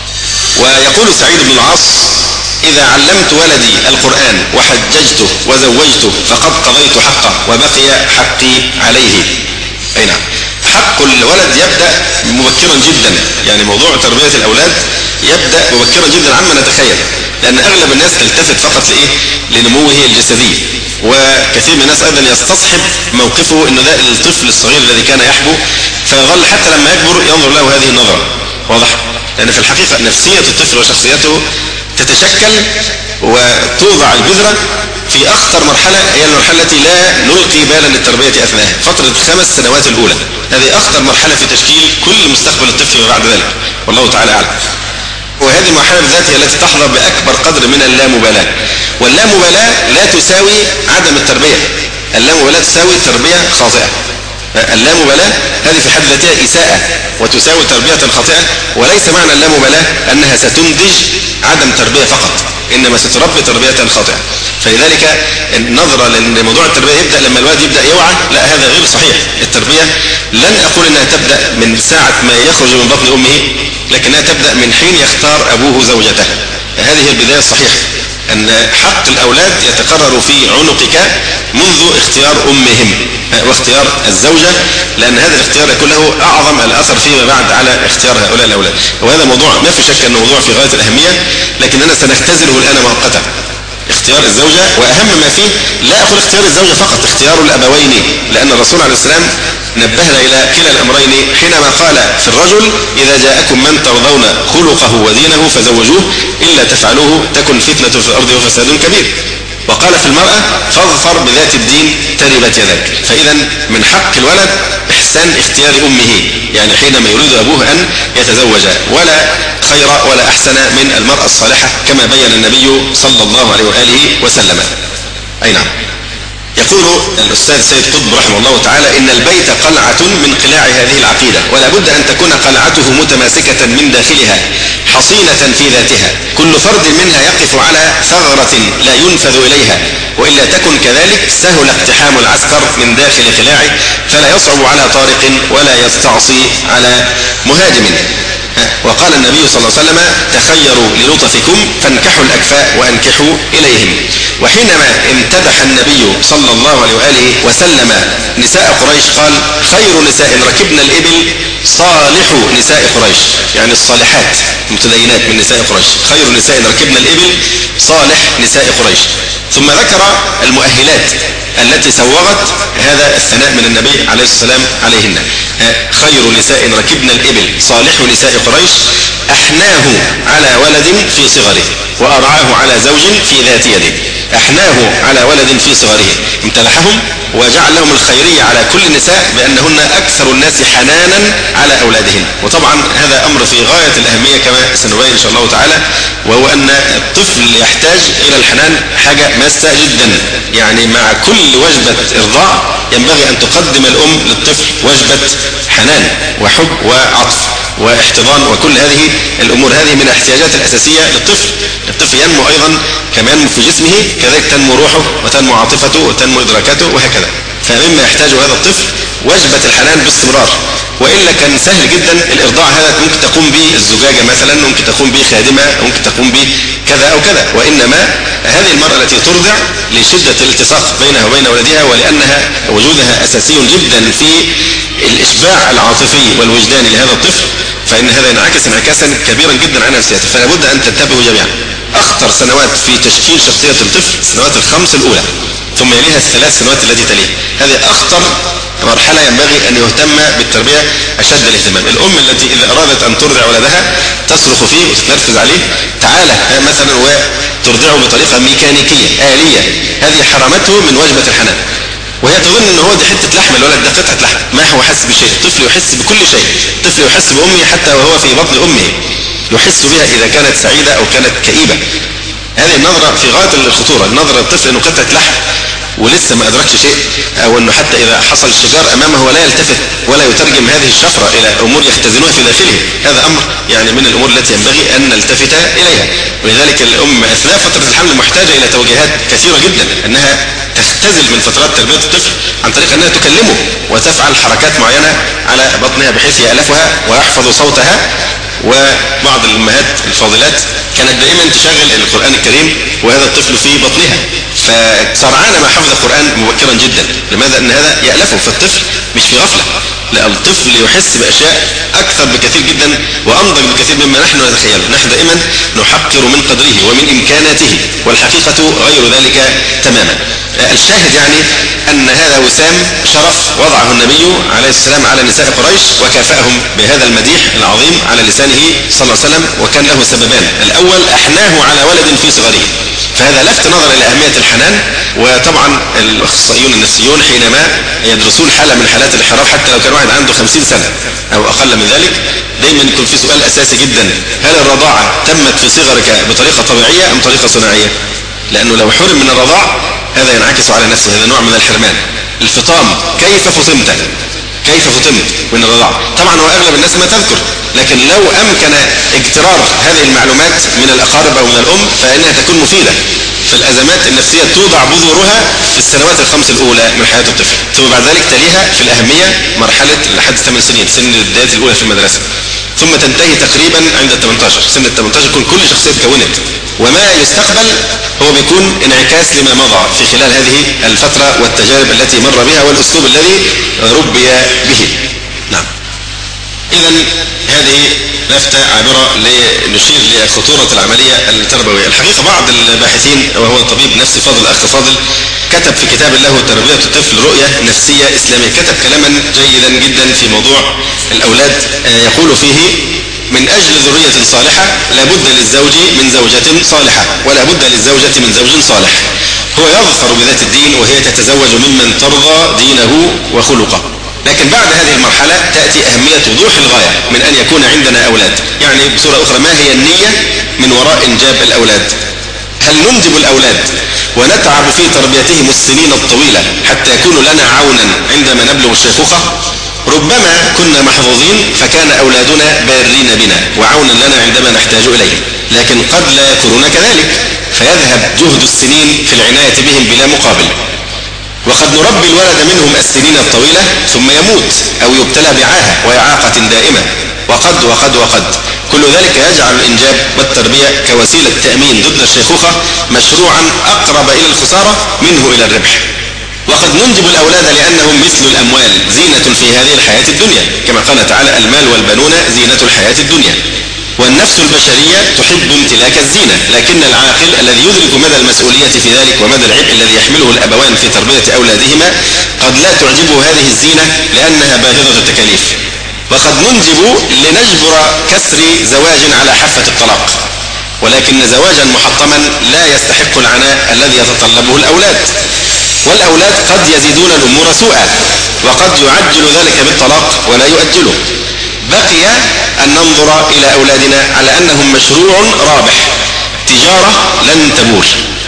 ويقول سعيد بن العاص: إذا علمت ولدي القرآن وحججته وزوجته فقد قضيت حقه وبقي حقي عليه. أي نعم، حق الولد يبدأ مبكرا جدا، يعني موضوع تربية الأولاد يبدأ مبكرا جدا عما نتخيل، لأن أغلب الناس تلتفت فقط لإيه؟ لنموه الجسدي، وكثير من الناس أيضا يستصحب موقفه أنه ده الطفل الصغير الذي كان يحبو، فيظل حتى لما يكبر ينظر له هذه النظرة. واضح؟ لأن في الحقيقة نفسية الطفل وشخصيته تتشكل وتوضع البذرة في أخطر مرحلة، هي المرحلة التي لا نلقي بالا للتربية أثناءها، فترة الخمس سنوات الأولى. هذه أخطر مرحلة في تشكيل كل مستقبل الطفل بعد ذلك، والله تعالى أعلم. وهذه المرحلة بالذات هي التي تحظى بأكبر قدر من اللامبالاة، واللامبالاة لا تساوي عدم التربية، اللامبالاة تساوي تربية خاطئة. اللامبالاة هذه في حد ذاتها إساءة وتساوي تربية خاطئة، وليس معنى اللامبالاة أنها ستنتج عدم تربية فقط، إنما ستربي تربية خاطئة. فلذلك النظرة لموضوع التربية يبدأ لما الولد يبدأ يوعى، لا هذا غير صحيح. التربية لن أقول أنها تبدأ من ساعة ما يخرج من بطن أمه، لكنها تبدأ من حين يختار أبوه زوجته. هذه هي البداية الصحيحة، أن حق الأولاد يتقرر في عنقك منذ اختيار أمهم واختيار الزوجة، لأن هذا الاختيار يكون له أعظم الأثر فيما بعد على اختيار هؤلاء الأولاد. وهذا موضوع ما في شك أنه موضوع في غاية الأهمية، لكننا سنختزله الآن مؤقتا. اختيار الزوجة، وأهم ما فيه لا أقول اختيار الزوجة فقط، اختيار الأبوين، لأن الرسول عليه السلام نبهنا إلى كلا الأمرين حينما قال في الرجل: إذا جاءكم من ترضون خلقه ودينه فزوجوه، إلا تفعلوه تكن فتنة في الأرض وفساد كبير. وقال في المرأة: فاظفر بذات الدين تربت يدك. فإذا من حق الولد إحسان اختيار أمه، يعني حينما يريد أبوه أن يتزوج، ولا خير ولا أحسن من المرأة الصالحة كما بين النبي صلى الله عليه وآله وسلم. أي نعم. يقول الأستاذ سيد قطب رحمه الله تعالى: إن البيت قلعة من قلاع هذه العقيدة، ولا بد أن تكون قلعته متماسكة من داخلها حصينة في ذاتها، كل فرد منها يقف على ثغرة لا ينفذ إليها، وإلا تكن كذلك سهل اقتحام العسكر من داخل قلاعه، فلا يصعب على طارق ولا يستعصي على مهاجم. وقال النبي صلى الله عليه وسلم: تخيروا للطفكم فانكحوا الأكفاء وأنكحوا إليهم. وحينما امتدح النبي صلى الله عليه وآله وسلم نساء قريش قال: خير نساء ركبن الإبل صالح نساء قريش، يعني الصالحات متدينات من نساء قريش، خير نساء ركبن الإبل صالح نساء قريش. ثم ذكر المؤهلات التي سوغت هذا الثناء من النبي عليه السلام عليهن: خير نساء ركبن الإبل صالح نساء قريش، أحناه على ولد في صغره وأرعاه على زوج في ذات يده. أحناه على ولد في صغره، امتدحهم وجعل لهم الخيرية على كل النساء بأنهن أكثر الناس حنانا على أولادهن. وطبعا هذا أمر في غاية الأهمية كما سنبين إن شاء الله تعالى، وهو أن الطفل يحتاج إلى الحنان حاجة ماسة جدا. يعني مع كل وجبة إرضاع ينبغي أن تقدم الأم للطفل وجبة حنان وحب وعطف واحتضان، وكل هذه الأمور هذه من الاحتياجات الأساسية للطفل. الطفل ينمو أيضا كما ينمو في جسمه، كذلك تنمو روحه وتنمو عاطفته وتنمو إدراكاته وهكذا. فمما يحتاجه هذا الطفل وجبة الحنان باستمرار، وإلا كان سهل جدا الإرضاع. هذا ممكن تقوم به الزجاجة مثلا، ممكن تقوم به خادمة، ممكن تقوم به كذا أو كذا. وإنما هذه المرأة التي ترضع لشدة الالتصاق بينها وبين ولدها، ولأنها وجودها أساسي جدا في الإشباع العاطفي والوجداني لهذا الطفل، فإن هذا ينعكس انعكاسا كبيرا جدا على نفسيته. فلا بد أن تنتبهوا جميعا. أخطر سنوات في تشكيل شخصية الطفل السنوات الخمس الأولى، ثم يليها الثلاث سنوات التي تليها. هذه أخطر مرحلة ينبغي أن يهتم بالتربية أشد الاهتمام. الأم التي إذا أرادت أن ترضع ولدها تصرخ فيه وتتنرفز عليه: تعالى مثلا، وترضعه بطريقة ميكانيكية آلية، هذه حرمته من وجبة الحنان، وهي تظن أنه هو دي حتة لحم، الولد ده قطعة لحم. ما هو حس بشيء. الطفل يحس بكل شيء. الطفل يحس بأمه حتى وهو في بطن أمه، يحس بها إذا كانت سعيدة أو كانت كئيبة. هذه النظرة في غاية الخطورة، النظرة الطفل أنه قطعة لحم ولسه ما أدركش شيء، أو أنه حتى إذا حصل الشجار أمامه ولا يلتفت ولا يترجم هذه الشفرة إلى أمور يختزنوها في داخله. هذا أمر يعني من الأمور التي ينبغي أن نلتفت إليها. ولذلك الأم أثناء فترة الحمل محتاجة إلى توجيهات كثيرة جدا، أنها تختزل من فترات تربية الطفل عن طريق أنها تكلمه وتفعل حركات معينة على بطنها بحيث يألفها ويحفظ صوتها. وبعض الأمهات الفاضلات كانت دائما تشغل القرآن الكريم وهذا الطفل في بطنها، فسرعان ما حفظ القرآن مبكرا جدا. لماذا؟ أن هذا يألفه، فالطفل مش في غفلة، لا، الطفل يحس بأشياء أكثر بكثير جدا وأنضج بكثير مما نحن نتخيله. نحن دائما نحقر من قدره ومن إمكاناته، والحقيقة غير ذلك تماما. الشاهد يعني أن هذا وسام شرف وضعه النبي عليه السلام على نساء قريش، وكافأهم بهذا المديح العظيم على لسانه صلى الله عليه وسلم. وكان له سببان: الأول أحناه على ولد في صغره، فهذا لفت نظر إلى أهمية الحنان. وطبعا الأخصائيون النفسيون حينما يدرسون حالة من حالات الانحراف، حتى لو كان واحد عنده خمسين سنة أو أقل من ذلك، دايما يكون في سؤال أساسي جدا: هل الرضاعة تمت في صغرك بطريقة طبيعية أم طريقة صناعية؟ لأنه لو حرم من الرضاع هذا ينعكس على نفسه، هذا نوع من الحرمان. الفطام: كيف فطمت؟ كيف فطمت من الرضاعة. طبعا هو أغلب الناس ما تذكر، لكن لو أمكن اجترار هذه المعلومات من الأقارب أو من الأم فإنها تكون مفيدة في الأزمات النفسية توضع بذورها في السنوات الخمس الأولى من حياة الطفل، ثم بعد ذلك تليها في الأهمية مرحلة لحد ثمان سنين، سن البدايات الأولى في المدرسة، ثم تنتهي تقريبا عند ال ثمانية عشر. سن ال ثمانية عشر يكون كل شخصية اتكونت، وما يستقبل هو بيكون انعكاس لما مضى في خلال هذه الفترة والتجارب التي مر بها والأسلوب الذي ربي به. نعم. إذا هذه لفتة عابرة لنشير لخطورة العملية التربوية. الحقيقة بعض الباحثين وهو طبيب نفسي فاضل أخ فاضل كتب في كتاب له تربية الطفل رؤية نفسية إسلامية، كتب كلاما جيدا جدا في موضوع الأولاد. يقول فيه: من أجل ذرية صالحة لابد للزوج من زوجة صالحة، ولا بد للزوجة من زوج صالح. هو يظفر بذات الدين وهي تتزوج ممن ترضى دينه وخلقه. لكن بعد هذه المرحلة تأتي أهمية وضوح الغاية من أن يكون عندنا أولاد. يعني بصورة أخرى، ما هي النية من وراء إنجاب الأولاد؟ هل ننجب الأولاد ونتعب في تربيتهم السنين الطويلة حتى يكونوا لنا عونا عندما نبلغ الشيخوخة؟ ربما كنا محظوظين فكان أولادنا بارين بنا وعونا لنا عندما نحتاج إليه، لكن قد لا يكونون كذلك، فيذهب جهد السنين في العناية بهم بلا مقابل. وقد نربي الولد منهم السنين الطويلة ثم يموت أو يبتلى بعاهة وإعاقة دائمة، وقد وقد وقد كل ذلك يجعل الإنجاب والتربية كوسيلة تأمين ضد الشيخوخة مشروعا أقرب إلى الخسارة منه إلى الربح. وقد ننجب الأولاد لأنهم مثل الأموال زينة في هذه الحياة الدنيا، كما قال تعالى: المال والبنون زينة الحياة الدنيا. والنفس البشرية تحب امتلاك الزينة، لكن العاقل الذي يدرك مدى المسؤولية في ذلك ومدى العبء الذي يحمله الأبوان في تربية أولادهما قد لا تعجبه هذه الزينة لأنها باهظة التكاليف. وقد ننجب لنجبر كسر زواج على حافة الطلاق، ولكن زواجا محطما لا يستحق العناء الذي يتطلبه الأولاد. والأولاد قد يزيدون الأمور سوءا، وقد يعجل ذلك بالطلاق ولا يؤجله. بقي أن ننظر إلى أولادنا على أنهم مشروع رابح، تجارة لن تبور.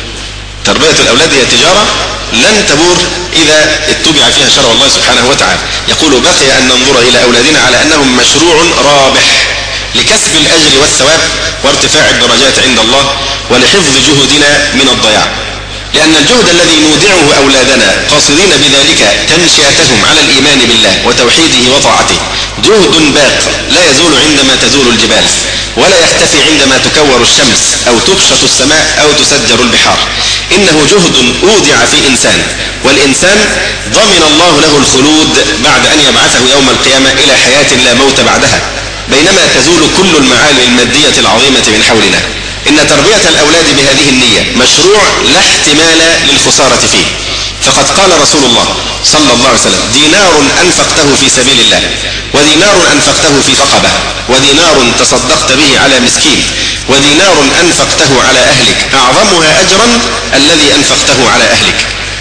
تربية الأولاد هي تجارة لن تبور إذا اتبع فيها شرع الله سبحانه وتعالى. يقول: بقي أن ننظر إلى أولادنا على أنهم مشروع رابح لكسب الأجر والثواب وارتفاع الدرجات عند الله ولحفظ جهدنا من الضياع. لأن الجهد الذي نودعه أولادنا قاصدين بذلك تنشئتهم على الإيمان بالله وتوحيده وطاعته جهد باق لا يزول عندما تزول الجبال، ولا يختفي عندما تكور الشمس أو تبسط السماء أو تسجر البحار. إنه جهد أودع في إنسان، والإنسان ضمن الله له الخلود بعد أن يبعثه يوم القيامة إلى حياة لا موت بعدها، بينما تزول كل المعالي المادية العظيمة من حولنا. إن تربية الأولاد بهذه النية مشروع لا احتمال للخسارة فيه. فقد قال رسول الله صلى الله عليه وسلم: دينار أنفقته في سبيل الله، ودينار أنفقته في رقبة، ودينار تصدقت به على مسكين، ودينار أنفقته على أهلك أعظمها أجرا الذي أنفقته على أهلك.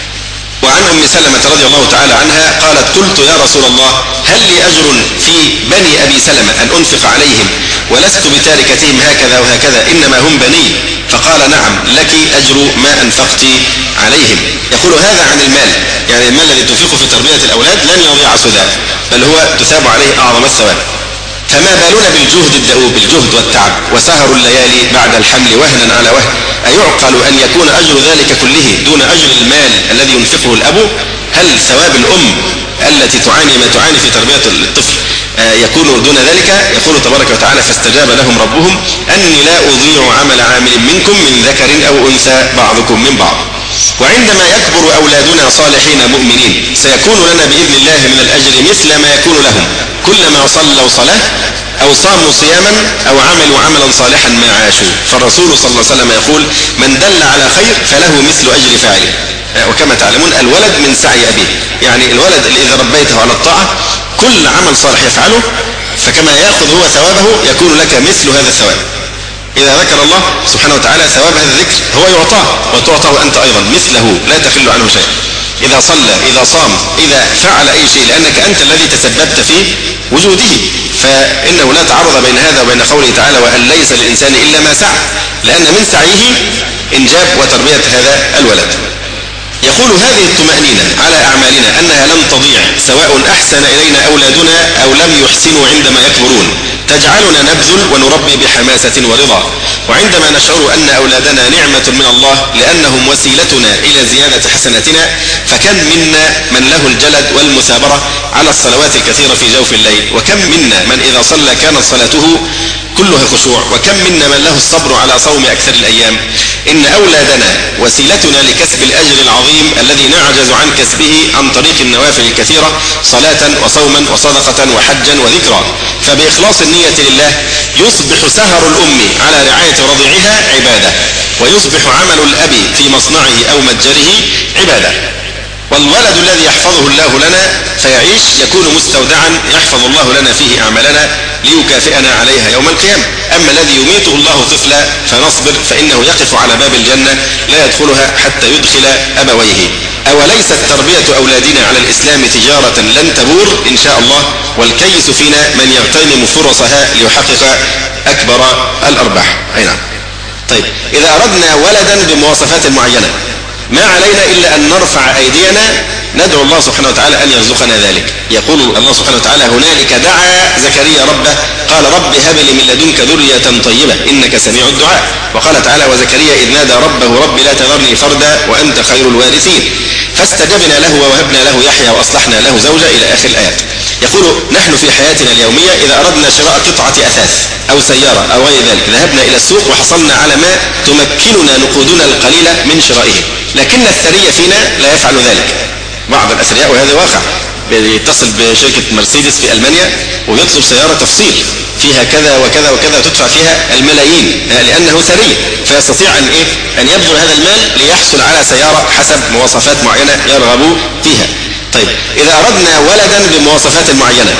وعن أم سلمة رضي الله تعالى عنها قالت: قلت يا رسول الله هل لي أجر في بني أبي سلمة أن أنفق عليهم ولست بتاركتهم هكذا وهكذا إنما هم بني؟ فقال: نعم لك أجر ما أنفقت عليهم. يقول هذا عن المال، يعني المال الذي تنفقه في تربية الأولاد لن يضيع سدى، بل هو تثاب عليه أعظم الثواب. فما بالنا بالجهد الدؤوب، الجهد والتعب وسهر الليالي بعد الحمل وهنا على وهن؟ أيعقل أن يكون أجر ذلك كله دون أجر المال الذي ينفقه الأب؟ هل ثواب الأم التي تعاني ما تعاني في تربية الطفل يكون دون ذلك؟ يقول تبارك وتعالى: فاستجاب لهم ربهم أني لا أضيع عمل عامل منكم من ذكر أو أنثى بعضكم من بعض. وعندما يكبر أولادنا صالحين مؤمنين سيكون لنا بإذن الله من الأجر مثل ما يكون لهم كلما صلوا صلاة أو صاموا صياما أو عملوا عملا صالحا ما عاشوا. فالرسول صلى الله عليه وسلم يقول: من دل على خير فله مثل أجر فاعله. وكما تعلمون الولد من سعي أبيه، يعني الولد اللي إذا ربيته على الطاعة كل عمل صالح يفعله فكما يأخذ هو ثوابه يكون لك مثل هذا الثواب. إذا ذكر الله سبحانه وتعالى ثواب هذا الذكر هو يعطاه وتعطاه أنت أيضا مثله لا تخل عنه شيء. إذا صلى، إذا صام، إذا فعل أي شيء، لأنك أنت الذي تسببت في وجوده. فإنه لا تعارض بين هذا وبين قوله تعالى: وأن ليس للإنسان إلا ما سعى، لأن من سعيه إنجاب وتربية هذا الولد. يقول هذه الطمأنينة على أعمالنا أنها لن تضيع سواء أحسن إلينا أولادنا أو لم يحسنوا عندما يكبرون، تجعلنا نبذل ونربي بحماسة ورضا. وعندما نشعر أن أولادنا نعمة من الله لأنهم وسيلتنا إلى زيادة حسناتنا، فكم منا من له الجلد والمثابرة على الصلوات الكثيرة في جوف الليل، وكم منا من إذا صلى كانت صلاته كلها خشوع، وكم منا من له الصبر على صوم أكثر الأيام. إن أولادنا وسيلتنا لكسب الأجر العظيم الذي نعجز عن كسبه عن طريق النوافل الكثيرة، صلاة وصوما وصدقة وحجا وذكرى. فبإخلاص النية لله يصبح سهر الأم على رعاية رضيعها عبادة، ويصبح عمل الأب في مصنعه أو متجره عبادة. والولد الذي يحفظه الله لنا فيعيش يكون مستودعا يحفظ الله لنا فيه أعمالنا ليكافئنا عليها يوم القيامة. أما الذي يميته الله طفلا فنصبر، فإنه يقف على باب الجنة لا يدخلها حتى يدخل أبويه. أوليست تربية أولادنا على الإسلام تجارة لن تبور إن شاء الله، والكيس فينا من يغتنم فرصها ليحقق أكبر الأرباح. أي نعم. طيب، إذا أردنا ولدا بمواصفات معينة ما علينا إلا أن نرفع أيدينا ندعو الله سبحانه وتعالى أن يرزقنا ذلك. يقول الله سبحانه وتعالى: هنالك دعا زكريا ربه قال رب هب لي من لدنك ذرية طيبة إنك سميع الدعاء. وقال تعالى: وزكريا إذ نادى ربه رب لا تذرني فردا وأنت خير الوارثين فاستجبنا له ووهبنا له يحيى وأصلحنا له زوجة إلى آخر الآيات. يقول: نحن في حياتنا اليومية إذا أردنا شراء قطعة أثاث أو سيارة أو غير ذلك ذهبنا إلى السوق وحصلنا على ما تمكننا نقودنا القليلة من شرائه، لكن الثري فينا لا يفعل ذلك. بعض الأثرياء وهذا واقع بيتصل بشركة مرسيدس في ألمانيا ويطلب سيارة تفصيل فيها كذا وكذا وكذا تدفع فيها الملايين لأنه ثري، فيستطيع أن إيه أن يبذل هذا المال ليحصل على سيارة حسب مواصفات معينة يرغب فيها. طيب، إذا أردنا ولدا بمواصفات معينة،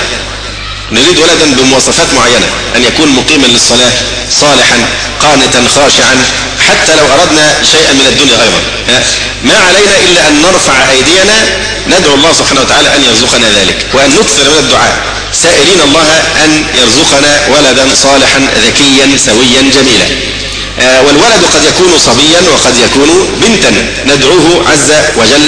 نريد ولدا بمواصفات معينة، أن يكون مقيما للصلاة، صالحا، قانتا، خاشعا، حتى لو أردنا شيئا من الدنيا أيضا، ما علينا إلا أن نرفع أيدينا ندعو الله سبحانه وتعالى أن يرزقنا ذلك، وأن نكثر من الدعاء سائلين الله أن يرزقنا ولدا صالحا ذكيا سويا جميلا. والولد قد يكون صبيا وقد يكون بنتا ندعوه عز وجل،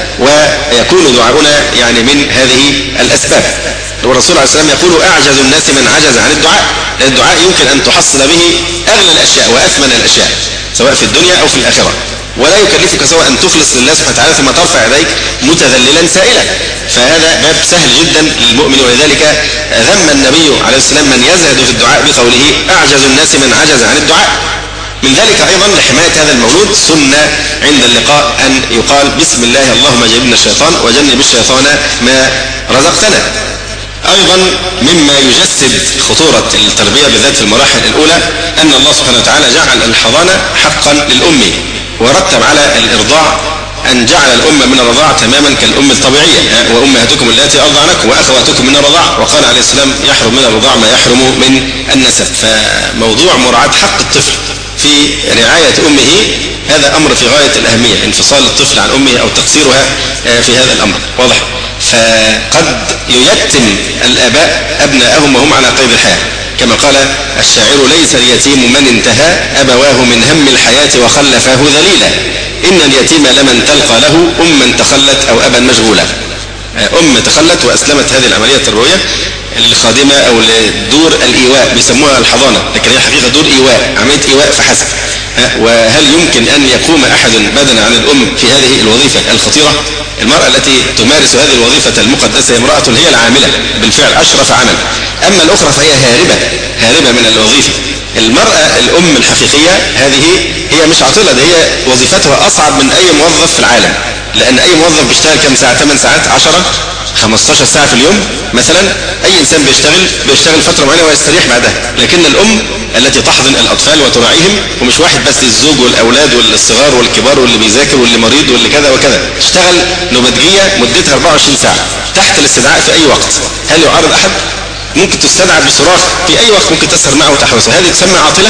ويكون دعاؤنا يعني من هذه الأسباب. والرسول عليه السلام يقول: أعجز الناس من عجز عن الدعاء. الدعاء يمكن أن تحصل به أغلى الأشياء وأثمن الأشياء سواء في الدنيا أو في الآخرة، ولا يكلفك سوى أن تخلص لله سبحانه وتعالى ثم ترفع يديك متذللا سائلا، فهذا باب سهل جدا للمؤمن. ولذلك ذم النبي عليه السلام من يزهد في الدعاء بقوله: أعجز الناس من عجز عن الدعاء. من ذلك أيضا لحماية هذا المولود سنة عند اللقاء أن يقال: بسم الله اللهم جنبنا الشيطان وجنب الشيطان ما رزقتنا. أيضا مما يجسد خطورة التربية بالذات في المراحل الأولى أن الله سبحانه وتعالى جعل الحضانة حقا للأم، ورتب على الإرضاع أن جعل الأم من الرضاعة تماما كالأم الطبيعية: وأمهاتكم اللاتي أرضعنكم وأخواتكم من الرضاعة. وقال عليه السلام: يحرم من الرضاعة ما يحرم من النسب. فموضوع مراعاة حق الطفل في رعاية أمه هذا أمر في غاية الأهمية، انفصال الطفل عن أمه أو تقصيرها في هذا الأمر واضح. فقد ييتم الآباء أبناءهم وهم على قيد الحياة، كما قال الشاعر: ليس اليتيم من انتهى أبواه من هم الحياة وخلفاه ذليلا، إن اليتيم لمن تلقى له أما تخلت أو أبا مشغولا. أم تخلت وأسلمت هذه العملية التربوية الخادمة أو لدور الإيواء، بيسموها الحضانة، لكن هي حقيقة دور إيواء، عملية إيواء فحسب. وهل يمكن أن يقوم أحد بدلا عن الأم في هذه الوظيفة الخطيرة؟ المرأة التي تمارس هذه الوظيفة المقدسة امرأة هي العاملة بالفعل، أشرف عمل. أما الأخرى فهي هاربة هاربة من الوظيفة. المرأة الأم الحقيقية هذه هي مش عاطلة، ده هي وظيفتها أصعب من أي موظف في العالم، لأن أي موظف بيشتغل كم ساعة؟ ثمان ساعات، عشرة، خمستاشر ساعة في اليوم مثلا. أي إنسان بيشتغل بيشتغل فترة معينة ويستريح بعدها، لكن الأم التي تحضن الأطفال وتراعيهم، ومش واحد بس، الزوج والأولاد والصغار والكبار واللي بيذاكر واللي مريض واللي كذا وكذا، تشتغل نباتجية مدتها أربعة وعشرين ساعة تحت الاستدعاء في أي وقت. هل يعارض أحد؟ ممكن تستدعى بصراخ في أي وقت، ممكن تسهر معه وتحوسه. هذه تسمى عاطلة.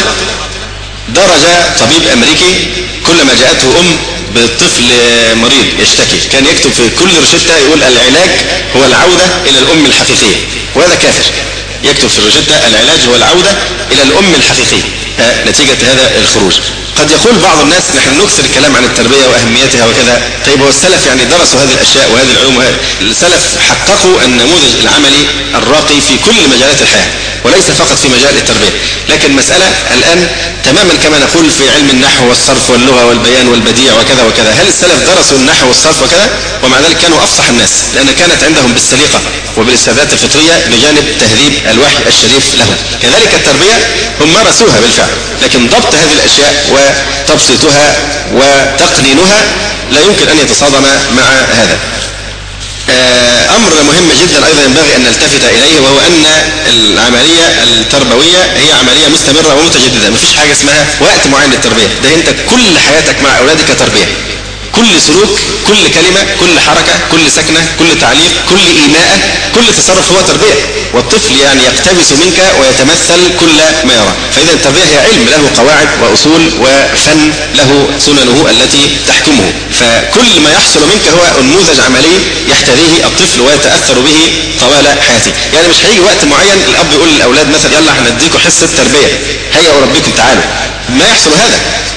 درج طبيب أمريكي كلما جاءته أم بطفل مريض يشتكي كان يكتب في كل روشتة يقول: العلاج هو العودة إلى الأم الحقيقية. وهذا كافر، يكتب في الروشتة: العلاج هو العودة إلى الأم الحقيقية نتيجة هذا الخروج. قد يقول بعض الناس: نحن نكثر الكلام عن التربية وأهميتها وكذا. طيب هو السلف يعني درسوا هذه الأشياء وهذه العلوم؟ السلف حققوا النموذج العملي الراقي في كل مجالات الحياة وليس فقط في مجال التربية. لكن مسألة الآن تماما كما نقول في علم النحو والصرف واللغة والبيان والبديع وكذا وكذا. هل السلف درسوا النحو والصرف وكذا؟ ومع ذلك كانوا أفصح الناس، لأن كانت عندهم بالسليقة وبالاستعدادات الفطرية بجانب تهذيب الوحي الشريف لهم. كذلك التربية هم مارسوها بالفعل، لكن ضبط هذه الأشياء وتبسيطها وتقنينها لا يمكن أن يتصادم مع هذا. أمر مهم جدا أيضا ينبغي أن نلتفت إليه، وهو أن العملية التربوية هي عملية مستمرة ومتجددة. مفيش حاجة اسمها وقت معين للتربية، ده أنت كل حياتك مع أولادك تربية. كل سلوك، كل كلمة، كل حركة، كل سكنة، كل تعليق، كل إيماء، كل تصرف هو تربية. والطفل يعني يقتبس منك ويتمثل كل ما يرى. فإذا التربية هي علم له قواعد وأصول وفن له سننه التي تحكمه. فكل ما يحصل منك هو نموذج عملي يحتذيه الطفل ويتأثر به طوال حياته. يعني مش هيجي وقت معين الأب يقول للأولاد مثلا: يلا هنديكم حصة تربية، هيا أربيكم تعالوا. ما يحصل هذا.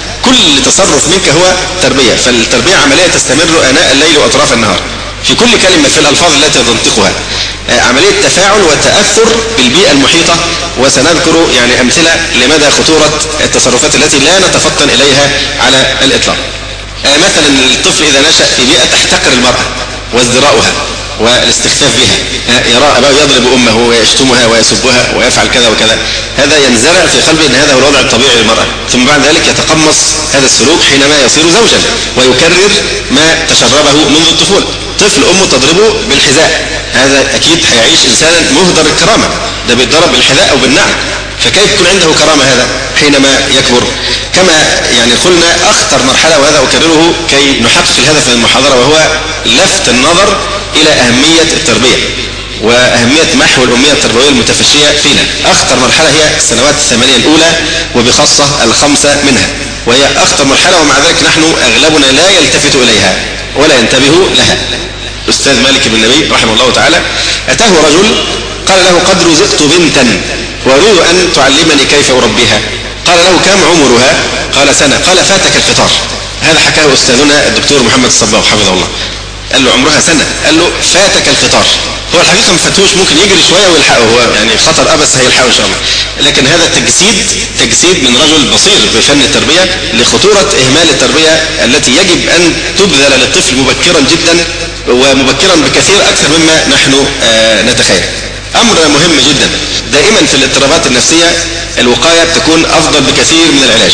كل تصرف منك هو تربية. فالتربية عملية تستمر آناء الليل وأطراف النهار في كل كلمة في الألفاظ التي تنطقها. عملية تفاعل وتأثر بالبيئة المحيطة. وسنذكر يعني أمثلة لمدى خطورة التصرفات التي لا نتفطن إليها على الإطلاق. مثلا الطفل إذا نشأ في بيئة تحتقر المرأة وازدراؤها والاستخفاف بها، يرى أباه يضرب أمه ويشتمها ويسبها ويفعل كذا وكذا، هذا ينزرع في قلبه أن هذا هو الوضع الطبيعي للمرأة. ثم بعد ذلك يتقمص هذا السلوك حينما يصير زوجا ويكرر ما تشربه منذ الطفولة. طفل أمه تضربه بالحذاء، هذا أكيد هيعيش إنسانا مهدر الكرامة، ده بيتضرب بالحذاء أو بالنعل. فكيف يكون عنده كرامة هذا حينما يكبر؟ كما يعني قلنا أخطر مرحلة، وهذا أكرره كي نحقق الهدف من المحاضرة، وهو لفت النظر إلى أهمية التربية وأهمية محو الأمية التربوية المتفشية فينا. أخطر مرحلة هي السنوات الثمانية الأولى وبخاصة الخمسة منها، وهي أخطر مرحلة، ومع ذلك نحن أغلبنا لا يلتفت إليها ولا ينتبه لها. أستاذ مالك بن نبي رحمه الله تعالى أتاه رجل قال له: قد رزقت بنتا وأريد أن تعلمني كيف أربيها. قال له: كم عمرها؟ قال: سنة. قال: فاتك الفطار. هذا حكاه أستاذنا الدكتور محمد الصباغ حفظه الله. قال له: عمرها سنة. قال له: فاتك الفطار. هو الحقيقة ما فاتوش، ممكن يجري شوية ويلحقه، هو يعني خطر أبس هيلحقه إن شاء الله. لكن هذا تجسيد تجسيد من رجل بصير بفن التربية لخطورة إهمال التربية التي يجب أن تبذل للطفل مبكرا جدا ومبكرا بكثير أكثر مما نحن آه نتخيل. أمر مهم جدا. دائما في الاضطرابات النفسية الوقاية تكون أفضل بكثير من العلاج،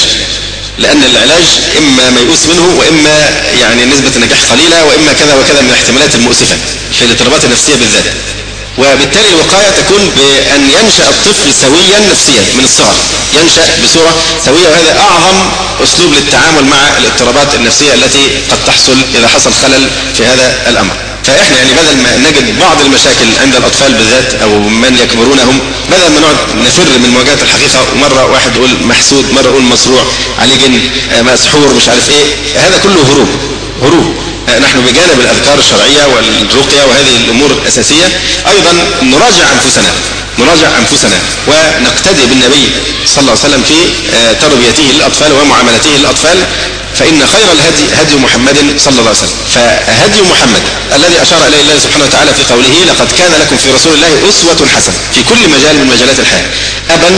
لأن العلاج إما ميؤوس منه، وإما يعني نسبة النجاح قليلة، وإما كذا وكذا من الاحتمالات المؤسفة في الاضطرابات النفسية بالذات. وبالتالي الوقاية تكون بأن ينشأ الطفل سويا نفسيا من الصغر، ينشأ بصورة سوية، وهذا أعظم أسلوب للتعامل مع الاضطرابات النفسية التي قد تحصل إذا حصل خلل في هذا الأمر. فإحنا يعني بدل ما نجد بعض المشاكل عند الأطفال بالذات أو من يكبرونهم، بدل ما نقعد نفر من مواجهة الحقيقة، ومرة واحد يقول محسود، مرة يقول مصروع عليه جن، مسحور، مش عارف إيه، هذا كله هروب هروب. نحن بجانب الأذكار الشرعية والرقية وهذه الأمور الأساسية أيضا نراجع أنفسنا نراجع أنفسنا ونقتدي بالنبي صلى الله عليه وسلم في تربيته للأطفال ومعاملته للأطفال. فإن خير الهدي هدي محمد صلى الله عليه وسلم. فهدي محمد الذي أشار إليه الله سبحانه وتعالى في قوله: لقد كان لكم في رسول الله أسوة حسنة في كل مجال من مجالات الحياة، أبا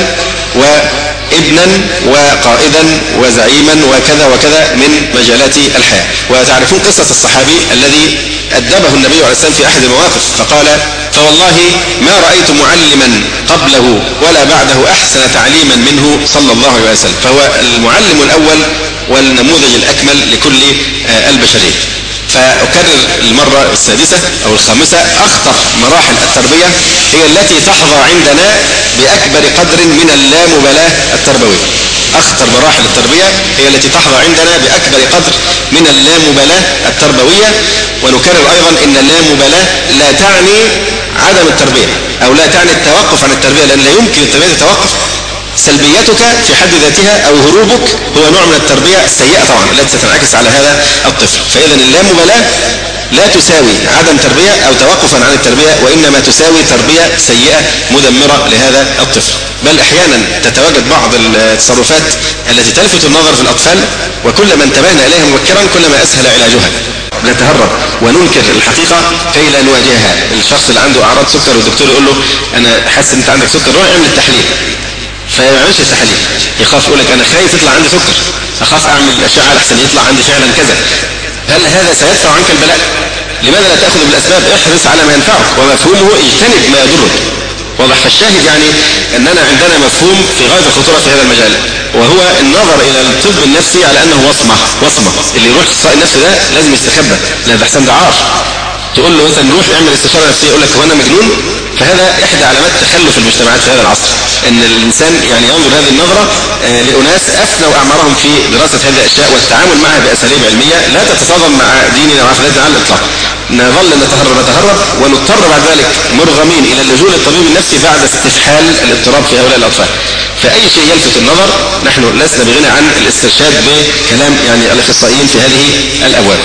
وابنا وقائدا وزعيما وكذا وكذا من مجالات الحياة. وتعرفون قصة الصحابي الذي أدبه النبي عليه السلام في أحد المواقف فقال: فوالله ما رأيت معلما قبله ولا بعده أحسن تعليما منه صلى الله عليه وسلم. فهو المعلم الأول والنموذج الأكمل لكل البشرية. فأكرر المرة السادسة أو الخامسة: أخطر مراحل التربية هي التي تحظى عندنا بأكبر قدر من اللامبالاة التربوية. أخطر مراحل التربية هي التي تحظى عندنا بأكبر قدر من اللامبالاة التربوية. ونكرر أيضا أن اللامبالاة لا تعني عدم التربية أو لا تعني التوقف عن التربية، لأن لا يمكن التربية تتوقف. سلبيتك في حد ذاتها أو هروبك هو نوع من التربية السيئة طبعا التي ستنعكس على هذا الطفل. فإذا اللامبالاة لا تساوي عدم تربية أو توقفا عن التربية، وإنما تساوي تربية سيئة مدمرة لهذا الطفل. بل أحيانا تتواجد بعض التصرفات التي تلفت النظر في الأطفال، وكلما انتبهنا إليها مبكرا كلما أسهل علاجها. نتهرب وننكر الحقيقة كي لا نواجهها. الشخص اللي عنده أعراض سكر والدكتور يقول له أنا حاسس إن أنت عندك سكر، روح اعمل التحليل، فما يعملش التحليل، يخاف يقول لك أنا خايف يطلع عندي سكر، أخاف أعمل أشعة لحسن يطلع عندي فعلا كذا. هل هذا سيدفع عنك البلاء؟ لماذا لا تأخذ بالأسباب؟ احرص على ما ينفعك، ومفهومه اجتنب ما يضرك. واضح؟ فالشاهد يعني أننا عندنا مفهوم في غاية الخطورة في هذا المجال، وهو النظر إلى الطب النفسي على أنه وصمة. وصمة اللي يروح الاخصائي النفسي ده لازم يستخبى، لأن ده حسن ده عار. تقول له مثلا روح اعمل استشارة نفسية، يقول لك هو أنا مجنون؟ فهذا إحدى علامات تخلف المجتمعات في هذا العصر، أن الإنسان يعني ينظر هذه النظرة لأناس أفنوا أعمارهم في دراسة هذه الأشياء والتعامل معها بأساليب علمية لا تتصادم مع ديننا وعقيدتنا على الإطلاق. نظل نتهرب نتهرب ونضطر بعد ذلك مرغمين إلى اللجوء للطبيب النفسي بعد استفحال الاضطراب في هؤلاء الأطفال. فأي شيء يلفت النظر نحن لسنا بغنى عن الاسترشاد بكلام يعني الأخصائيين في هذه الأبواب.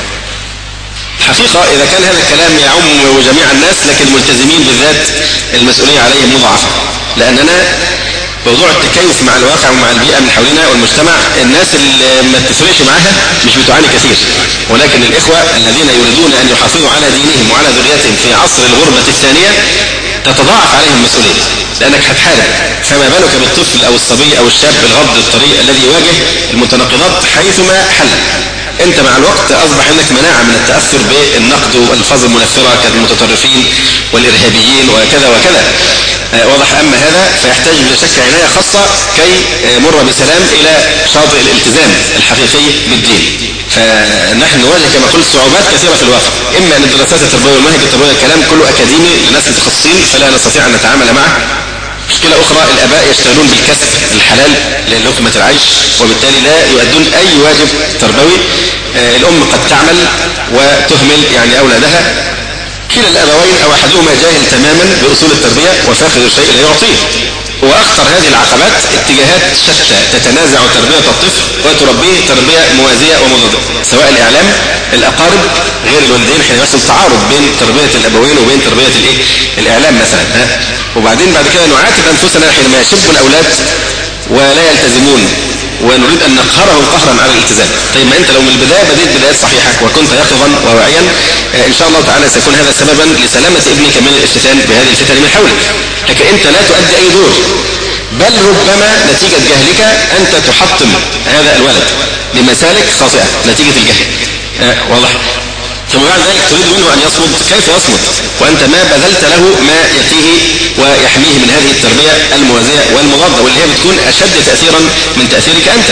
حقيقة إذا كان هذا الكلام يعم جميع الناس، لكن الملتزمين بالذات المسؤولية عليهم مضاعفة، لأننا موضوع التكيف مع الواقع ومع البيئة من حولنا والمجتمع، الناس اللي ما تفرقش معها مش بتعاني كثير، ولكن الإخوة الذين يريدون أن يحافظوا على دينهم وعلى ذريتهم في عصر الغربة الثانية تتضاعف عليهم المسؤولية، لأنك هتحارب. فما بالك بالطفل أو الصبي أو الشاب الغض الطريق الذي يواجه المتناقضات حيثما حل. انت مع الوقت اصبح عندك مناعة من التأثر بالنقد والالفاظ المنفرة كالمتطرفين والارهابيين وكذا وكذا. آه واضح. اما هذا فيحتاج بلا شك عناية خاصة كي آه مر بسلام الى شاطئ الالتزام الحقيقي بالدين. فنحن نواجه كما قلت صعوبات كثيرة في الواقع، اما ان الدراسات التربوية والمنهج التربوي الكلام كله اكاديمي لناس متخصصين فلا نستطيع ان نتعامل معه. مشكلة أخرى الآباء يشتغلون بالكسب الحلال للقمة العيش، وبالتالي لا يؤدون أي واجب تربوي. آه الأم قد تعمل وتهمل يعني أولادها. كلا الأبوين أو أحدهما جاهل تماما بأصول التربية وفاقد الشيء لا يعطيه. وأخطر هذه العقبات اتجاهات شتى تتنازع تربية الطفل وتربيه تربية موازية ومضادة، سواء الإعلام، الأقارب، غير الوالدين، حين يحصل تعارض بين تربية الأبوين وبين تربية الإيه؟ الإعلام مثلا. ها؟ وبعدين بعد كده نعاتب أنفسنا حينما يشب الأولاد ولا يلتزمون ونريد أن نقهرهم قهرا على الالتزام. طيب ما أنت لو من البداية بديت بداية صحيحة وكنت يقظا وواعيا إن شاء الله تعالى سيكون هذا سببا لسلامة ابنك من الافتتان بهذه الفتن من حولك. لكن أنت لا تؤدي أي دور، بل ربما نتيجة جهلك أنت تحطم هذا الولد لمسالك خاطئة نتيجة الجهل. آه واضح. ثم بعد ذلك تريد منه أن يصمد. كيف يصمد وأنت ما بذلت له ما يقيه ويحميه من هذه التربية الموازية والمضادة، واللي هي بتكون أشد تأثيرا من تأثيرك أنت.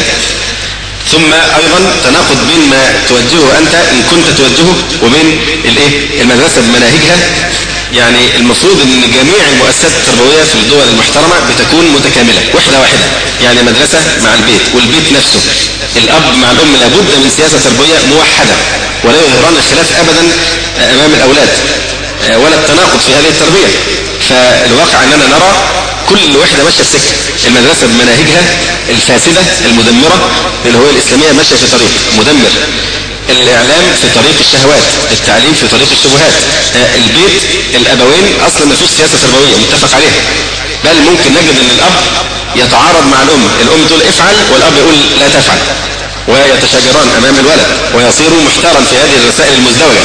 ثم أيضا تناقض بين ما توجهه أنت إن كنت توجهه وبين الإيه؟ المدرسة بمناهجها. يعني المفروض أن جميع المؤسسات التربوية في الدول المحترمة بتكون متكاملة وحدة واحدة، يعني مدرسة مع البيت والبيت نفسه، الأب مع الأم، لابد من سياسة تربوية موحدة ولا يظهران الخلاف أبدا أمام الأولاد ولا التناقض في هذه التربية. فالواقع أننا نرى كل وحدة ماشية في سكة، المدرسة بمناهجها الفاسدة المدمرة اللي هو الإسلامية ماشية في طريق مدمر، الإعلام في طريق الشهوات، التعليم في طريق الشبهات، البيت الأبوين أصلا ما فيش سياسة تربوية متفق عليها، بل ممكن نجد أن الأب يتعارض مع الأم، الأم تقول افعل والأب يقول لا تفعل، ويتشاجران أمام الولد ويصيروا محتارا في هذه الرسائل المزدوجة.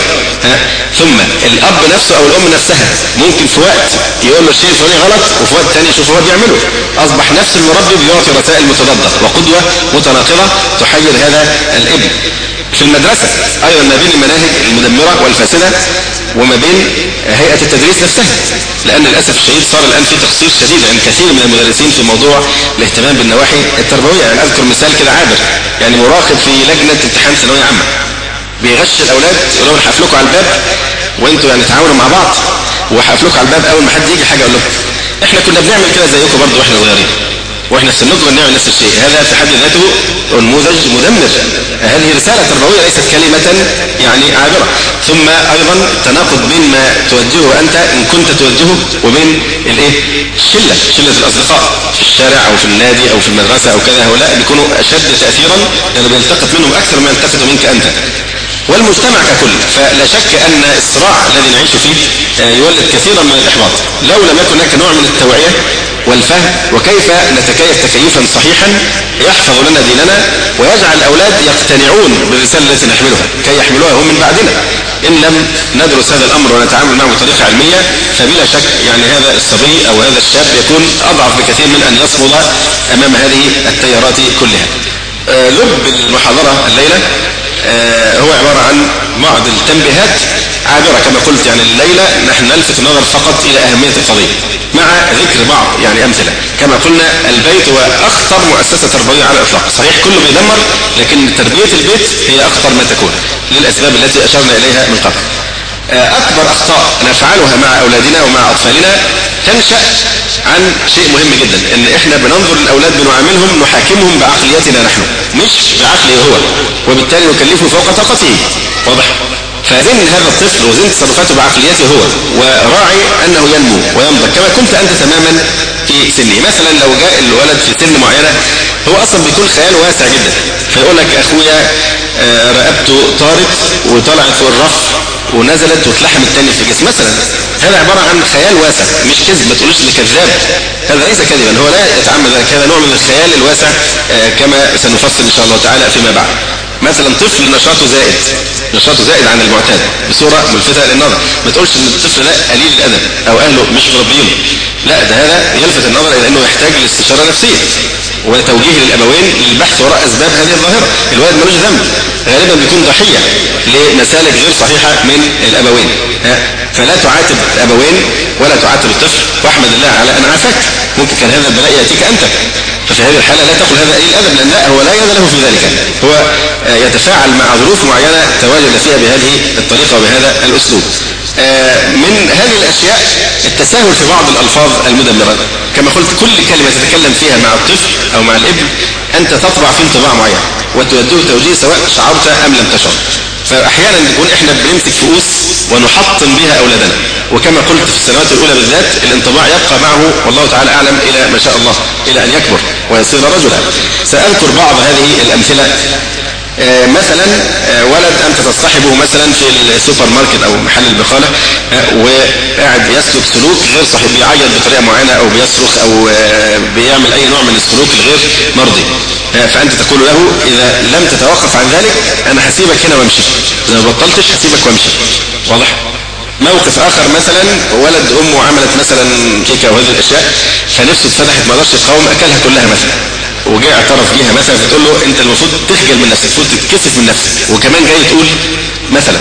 ثم الأب نفسه أو الأم نفسها ممكن في وقت يقول له الشيء الفلاني غلط وفي وقت ثاني يشوف هو بيعمله. أصبح نفس المربي بيعطي رسائل متضادة وقدوة متناقضة تحير هذا الابن. في المدرسة أيضا ما بين المناهج المدمرة والفاسدة وما بين هيئة التدريس نفسها، لأن للأسف الشديد صار الآن في تقصير شديد عند كثير من المدرسين في موضوع الاهتمام بالنواحي التربوية. يعني أذكر مثال كده عابر، يعني مراقب في لجنة امتحان ثانوية عامة بيغش الأولاد يقول لهم هقفلكوا على الباب وانتوا يعني تعاونوا مع بعض وهقفلكوا على الباب أول ما حد يجي حاجة أقول لكم احنا كنا بنعمل كده زيكم برضه واحنا صغيرين واحنا في سنكم بنعمل نفس الشيء. هذا في حد ذاته نموذج مدمر. هذه رسالة تربوية ليست كلمة يعني عابرة. ثم أيضا تناقض بين ما توجهه أنت إن كنت توجهه وبين الايه الشلة شلة الأصدقاء في الشارع أو في النادي أو في المدرسة أو كذا. هؤلاء بيكونوا أشد تأثيرا لأنه بيلتقط منهم أكثر ما يلتقط منك أنت. والمجتمع ككل. فلا شك أن الصراع الذي نعيش فيه يولد كثيرا من الإحباط لو لم يكن هناك نوع من التوعية والفهم، وكيف نتكيف تكيفا صحيحا يحفظ لنا ديننا ويجعل الأولاد يقتنعون بالرسالة التي نحملها كي يحملوها هم من بعدنا. إن لم ندرس هذا الأمر ونتعامل معه بطريقة علمية فبلا شك يعني هذا الصبي أو هذا الشاب يكون أضعف بكثير من أن يصمد أمام هذه التيارات كلها. آه لب المحاضرة الليلة آه هو عبارة عن بعض التنبيهات عابرة كما قلت. يعني الليلة نحن نلفت النظر فقط إلى أهمية القضية مع ذكر بعض يعني أمثلة. كما قلنا البيت هو أخطر مؤسسة تربوية على الإطلاق. صحيح كله بيدمر، لكن تربية البيت هي أخطر ما تكون للأسباب التي أشرنا إليها من قبل. أكبر أخطاء نفعلها مع أولادنا ومع أطفالنا تنشأ عن شيء مهم جدا، إن إحنا بننظر للأولاد بنعاملهم نحاكمهم بعقليتنا نحن مش بعقله هو، وبالتالي نكلفه فوق طاقته. واضح؟ فزن هذا الطفل وزن تصرفاته بعقليته هو، وراعي أنه ينمو وينضج كما كنت أنت تماما في سنه. مثلا لو جاء الولد في سن معينة هو أصلا بيكون خياله واسع جدا، فيقول لك أخويا رقبته طارت وطلعت فوق الرف ونزلت واتلحمت تاني في الجسم مثلا. هذا عبارة عن خيال واسع مش كذب، ما تقولوش لكذاب، هذا ليس كذبا، هو لا يتعمد ذلك، هذا نوع من الخيال الواسع كما سنفصل إن شاء الله تعالى فيما بعد. مثلا طفل نشاطه زائد نشاطه زائد عن المعتاد بصورة ملفتة للنظر، ما تقولش ان الطفل ده قليل الادب او اهله مش مربيين، لا ده هذا يلفت النظر الى انه يحتاج لاستشارة نفسية وتوجيه للابوين للبحث وراء اسباب هذه الظاهرة. الولد ملوش ذنب، غالبا بيكون ضحية لمسالك غير صحيحة من الابوين. فلا تعاتب الابوين ولا تعاتب الطفل، واحمد الله على ان عافاك، ممكن كان هذا البلاء ياتيك انت. ففي هذه الحالة لا تقل هذا قليل الادب، لان لا هو لا يد له في ذلك، هو يتفاعل مع ظروف معينة تواجد فيها بهذه الطريقة وبهذا الأسلوب. من هذه الأشياء التساهل في بعض الألفاظ المدمرة. كما قلت كل كلمة تتكلم فيها مع الطفل أو مع الابن أنت تطبع في انطباع معين وتوجهه توجيه سواء شعرت أم لم تشعر. فأحيانا نكون إحنا بنمسك فؤوس ونحطم بها أولادنا، وكما قلت في السنوات الأولى بالذات الانطباع يبقى معه والله تعالى أعلم إلى ما شاء الله إلى أن يكبر ويصير رجلا. سأذكر بعض هذه الأمثلة. آه مثلا آه ولد أنت تصطحبه مثلا في السوبر ماركت أو محل البقالة آه وقاعد يسلك سلوك غير صحيح، بيعيط بطريقة معينة أو بيصرخ أو آه بيعمل أي نوع من السلوك الغير مرضي. آه فأنت تقول له إذا لم تتوقف عن ذلك أنا هسيبك هنا وامشي، إذا ما بطلتش هسيبك وامشي. واضح؟ موقف آخر مثلا ولد أمه عملت مثلا كيكة أو هذه الأشياء فنفسه اتفتحت ما قدرش يقاوم أكلها كلها مثلا، وجاء اعترف بيها مثلا، فتقول له انت المفروض تخجل من نفسك، المفروض تتكسف من نفسك، وكمان جاي تقول مثلا.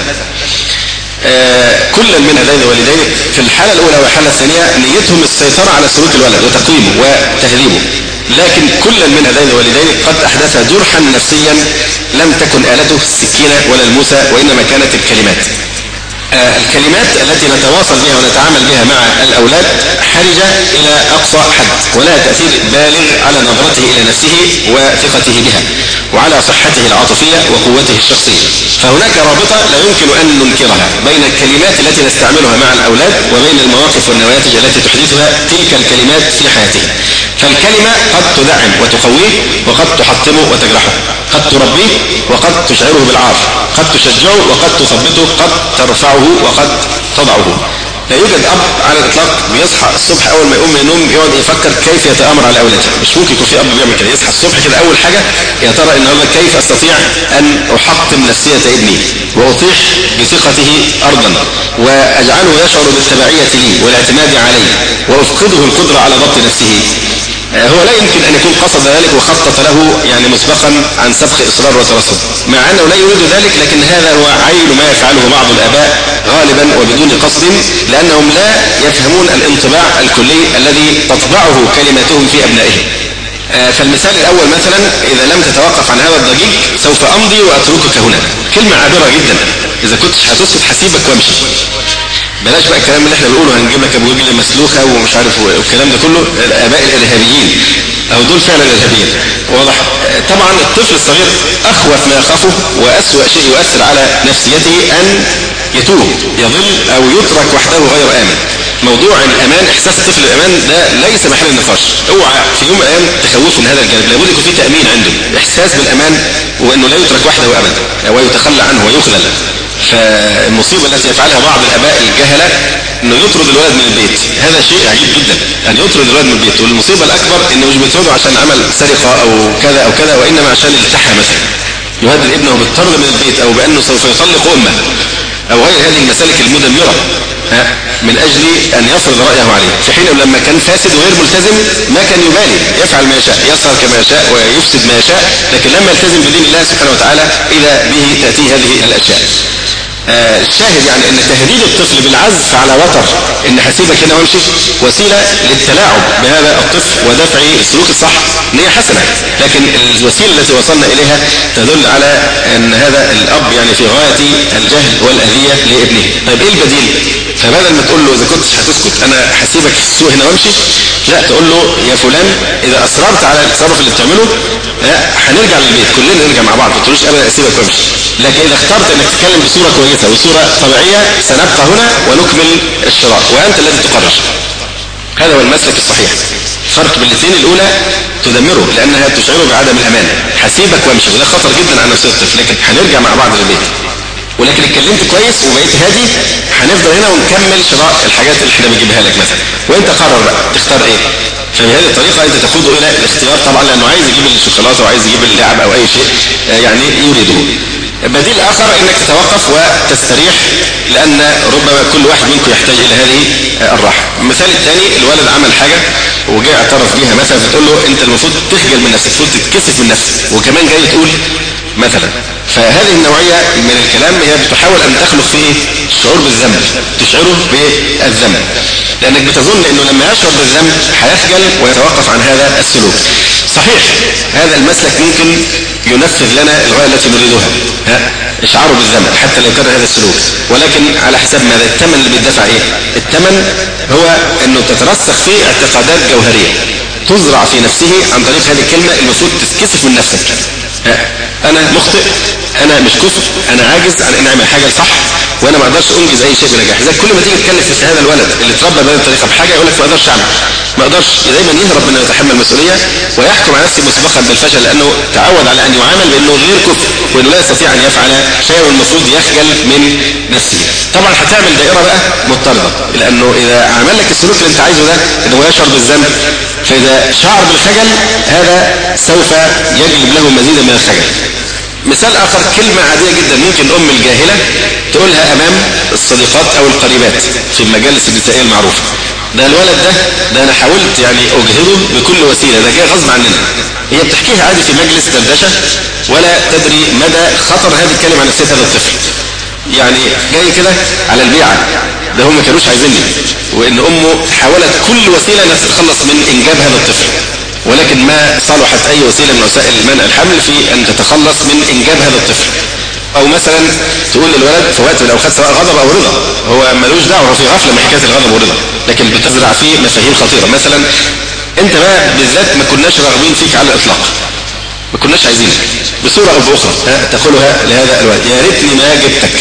آه كل من هذين الوالدين في الحالة الأولى والحالة الثانية نيتهم السيطرة على سلوك الولد وتقويمه وتهذيبه، لكن كل من هذين الوالدين قد أحدث جرحا نفسيا لم تكن آلته السكينة ولا الموسى، وإنما كانت الكلمات. آه الكلمات التي نتواصل بها ونتعامل بها مع الأولاد حرجة إلى أقصى حد، ولها تأثير بالغ على نظرته إلى نفسه وثقته بها وعلى صحته العاطفية وقوته الشخصية. فهناك رابطة لا يمكن أن ننكرها بين الكلمات التي نستعملها مع الأولاد وبين المواقف والنواتج التي تحدثها تلك الكلمات في حياتهم. فالكلمة قد تدعم وتقويه وقد تحطمه وتجرحه، قد تربيه وقد تشعره بالعار، قد تشجعه وقد تثبته، قد ترفعه وقد تضعه. لا يوجد أب على الإطلاق بيصحى الصبح أول ما يقوم من النوم يقعد يفكر كيف يتآمر على أولاده. مش ممكن يكون في أب بيعمل كده، يصحى الصبح كده أول حاجة يا ترى النهارده كيف أستطيع أن أحطم نفسية ابني وأطيح بثقته أرضا وأجعله يشعر بالتبعية لي والاعتماد علي وأفقده القدرة على ضبط نفسه. هو لا يمكن أن يكون قصد ذلك وخطط له يعني مسبقا عن سبق إصرار وترصد، مع أنه لا يريد ذلك، لكن هذا هو عين ما يفعله بعض الآباء غالبا وبدون قصد، لأنهم لا يفهمون الانطباع الكلي الذي تطبعه كلماتهم في أبنائهم. فالمثال الأول مثلا إذا لم تتوقف عن هذا الضجيج سوف أمضي وأتركك هنا، كلمة عابرة جدا، إذا كنت هتسكت هسيبك وامشي. بلاش بقى الكلام اللي احنا بنقوله هنجيب لك ابو رجل مسلوخه ومش عارف والكلام ده كله، الاباء الارهابيين او دول فعلا ارهابيين. واضح؟ طبعا الطفل الصغير اخوف ما يخافه واسوأ شيء يؤثر على نفسيته ان يتوه يضل او يترك وحده غير امن. موضوع الأمان، إحساس الطفل بالأمان ده ليس محل النقاش. اوعى في يوم من الأيام تخوفه من هذا الجانب، لابد يكون في تأمين عنده، إحساس بالأمان، وأنه لا يترك وحده أبدا ويتخلى عنه ويخذل. فالمصيبة التي يفعلها بعض الآباء الجهلة انه يطرد الولد من البيت، هذا شيء عجيب جدا ان يطرد الولد من البيت. والمصيبة الأكبر انه مش بيطرده عشان عمل سرقة او كذا او كذا، وانما عشان التحى مثلا، يهدد ابنه بالطرد من البيت او بانه سوف يطلق امه او غير هذه المسالك المدمرة من اجل ان يفرض رأيه عليه، في حين لما كان فاسد وغير ملتزم ما كان يبالي، يفعل ما يشاء، يسهر كما يشاء ويفسد ما يشاء، لكن لما يلتزم بدين الله سبحانه وتعالى اذا به تأتي هذه الاشياء. آه الشاهد يعني ان تهديد الطفل بالعزف على وتر ان هسيبك هنا وامشي وسيله للتلاعب بهذا الطفل ودفع السلوك الصح، نية حسنه، لكن الوسيله التي وصلنا اليها تدل على ان هذا الاب يعني في غايه الجهل والاذيه لابنه. طيب ايه البديل؟ فبدل ما تقول له اذا كنت هتسكت انا هسيبك في السوق هنا وامشي، لا تقول له يا فلان اذا اصررت على التصرف اللي بتعمله هنرجع للبيت كلنا نرجع مع بعض، ما تقولوش ابدا اسيبك وامشي، لكن اذا اخترت انك تتكلم بصوره كويسه وصوره طبيعيه سنبقى هنا ونكمل الشراء وانت الذي تقرر. هذا هو المسلك الصحيح. فرق بين الاثنين، الاولى تدمره لانها تشعره بعدم الامان، هسيبك وامشي وده خطر جدا على نفسيه الطفل، لكن هنرجع مع بعض للبيت. ولكن اتكلمت كويس وبقيت هادي هنفضل هنا ونكمل شراء الحاجات اللي احنا بنجيبها لك مثلا، وانت قرر بقى تختار ايه. فبهذه الطريقه انت تقوده الى الاختيار طبعا، لانه عايز يجيب الشوكولاته وعايز يجيب اللعب او اي شيء يعني يريده. بديل اخر انك تتوقف وتستريح، لان ربما كل واحد منكم يحتاج الى هذه الراحه. المثال الثاني، الولد عمل حاجه وجاء اعترف بيها مثلا، فتقول له انت المفروض تخجل من نفسك، المفروض تتكسف من نفسك، وكمان جاي تقول مثلا. فهذه النوعيه من الكلام هي بتحاول ان تخلق فيه شعور بالذنب، تشعره بالذنب، لانك بتظن انه لما يشعر بالذنب هيخجل ويتوقف عن هذا السلوك. صحيح هذا المسلك ممكن ينفذ لنا الغايه التي نريدها، ها اشعاره بالذنب حتى لو كان هذا السلوك، ولكن على حساب ماذا؟ الثمن اللي بيدفع ايه؟ الثمن هو انه تترسخ فيه اعتقادات جوهريه تزرع في نفسه عن طريق هذه الكلمه، المفروض تتكسف من نفسك. ها انا مخطئ، انا مش كفء، انا عاجز عن ان اعمل حاجه صح، وانا ما اقدرش انجز اي شيء بنجاح. زي كل ما تيجي تتكلم في هذا الولد اللي اتربى بهذه الطريقه بحاجه يقول لك ما اقدرش اعمل، ما اقدرش، دايما يهرب من انه يتحمل مسؤوليه ويحكم على نفسه مسبقا بالفشل، لانه تعود على ان يعامل بانه غير كفء وانه لا يستطيع ان يفعل شيئا، والمفروض يخجل من نفسه. طبعا هتعمل دائره بقى مضطرده، لانه اذا عمل لك السلوك اللي انت عايزه ده انه يشعر بالذنب، فاذا شعر بالخجل هذا سوف يجلب له مزيدا من الخجل. مثال آخر، كلمة عادية جدا ممكن أم الجاهلة تقولها أمام الصديقات أو القريبات في المجالس النسائية المعروفة، ده الولد ده ده أنا حاولت يعني أجهده بكل وسيلة، ده جاي غصب عننا. هي بتحكيها عادي في مجلس دردشة ولا تدري مدى خطر هذه الكلمة على نفسية هذا الطفل. يعني جاي كده على البيعة، ده هم ما كانوش عايزيني، وإن أمه حاولت كل وسيلة أن تتخلص من إنجاب هذا الطفل، ولكن ما صلحت أي وسيلة من وسائل منع الحمل في أن تتخلص من إنجاب هذا الطفل. أو مثلا تقول للولد في وقت من الأوقات سواء غضب أو رضا، هو ملوش دعوة، هو في غفلة من حكاية الغضب والرضا، لكن بتزرع فيه مفاهيم خطيرة. مثلا أنت بقى بالذات ما كناش راغبين فيك على الإطلاق، ما كناش عايزينك بصورة أو بأخرى، تقولها لهذا الولد، يا ريتني ما جبتك،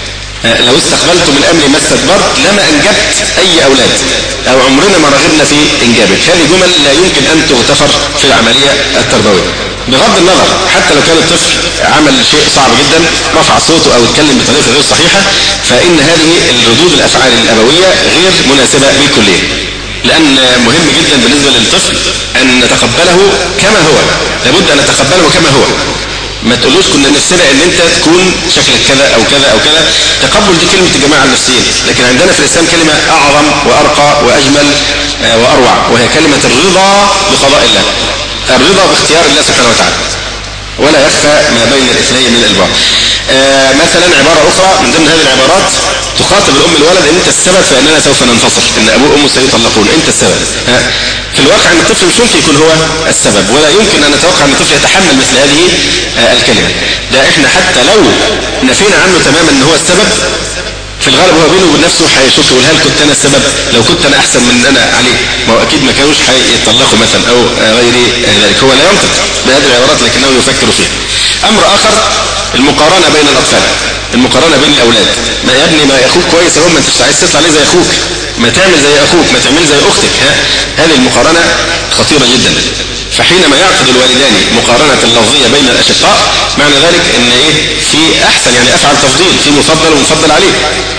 لو استقبلت من أمري ما استدبرت لما أنجبت أي أولاد، أو عمرنا ما رغبنا في إنجابك. هذه جمل لا يمكن أن تغتفر في العملية التربوية بغض النظر، حتى لو كان الطفل عمل شيء صعب جدا، رفع صوته أو اتكلم بطريقة غير صحيحة، فإن هذه الردود الأفعال الأبوية غير مناسبة بالكلية، لأن مهم جدا بالنسبة للطفل أن نتقبله كما هو، لابد أن نتقبله كما هو، ما تقولوش كنا نفسنا ان انت تكون شكلك كذا او كذا او كذا. تقبل دي كلمة الجماعة النفسيين، لكن عندنا في الاسلام كلمة اعظم وارقى واجمل واروع، وهي كلمة الرضا بقضاء الله، الرضا باختيار الله سبحانه وتعالى، ولا يخفى ما بين الاثنين من البعض. آه مثلا عبارة اخرى من ضمن هذه العبارات، تخاطب الام الولد انت السبب في اننا سوف ننفصل، ان ابوه وامه سيطلقون، انت السبب. ها في الواقع ان الطفل مش ممكن يكون هو السبب، ولا يمكن ان نتوقع ان الطفل يتحمل مثل هذه آه الكلمة. ده احنا حتى لو نفينا عنه تماما ان هو السبب، في الغالب هو بينه وبين نفسه هيشك يقول هل كنت انا السبب؟ لو كنت انا احسن من انا عليه، ما هو اكيد ما كانوش هيطلقوا مثلا او غير ذلك. هو لا ينطق بهذه العبارات لكنه يفكر فيها. امر اخر، المقارنة بين الاطفال. المقارنة بين الأولاد. ما يا ابني ما أخوك كويس أهو، ما أنتش عايز تطلع ليه زي أخوك، ما تعمل زي أخوك، ما تعمل زي أختك. ها هذه المقارنة خطيرة جدا. فحينما يعقد الوالدان مقارنة لفظية بين الأشقاء معنى ذلك ان ايه في احسن، يعني افعل تفضيل، في مفضل ومفضل عليه.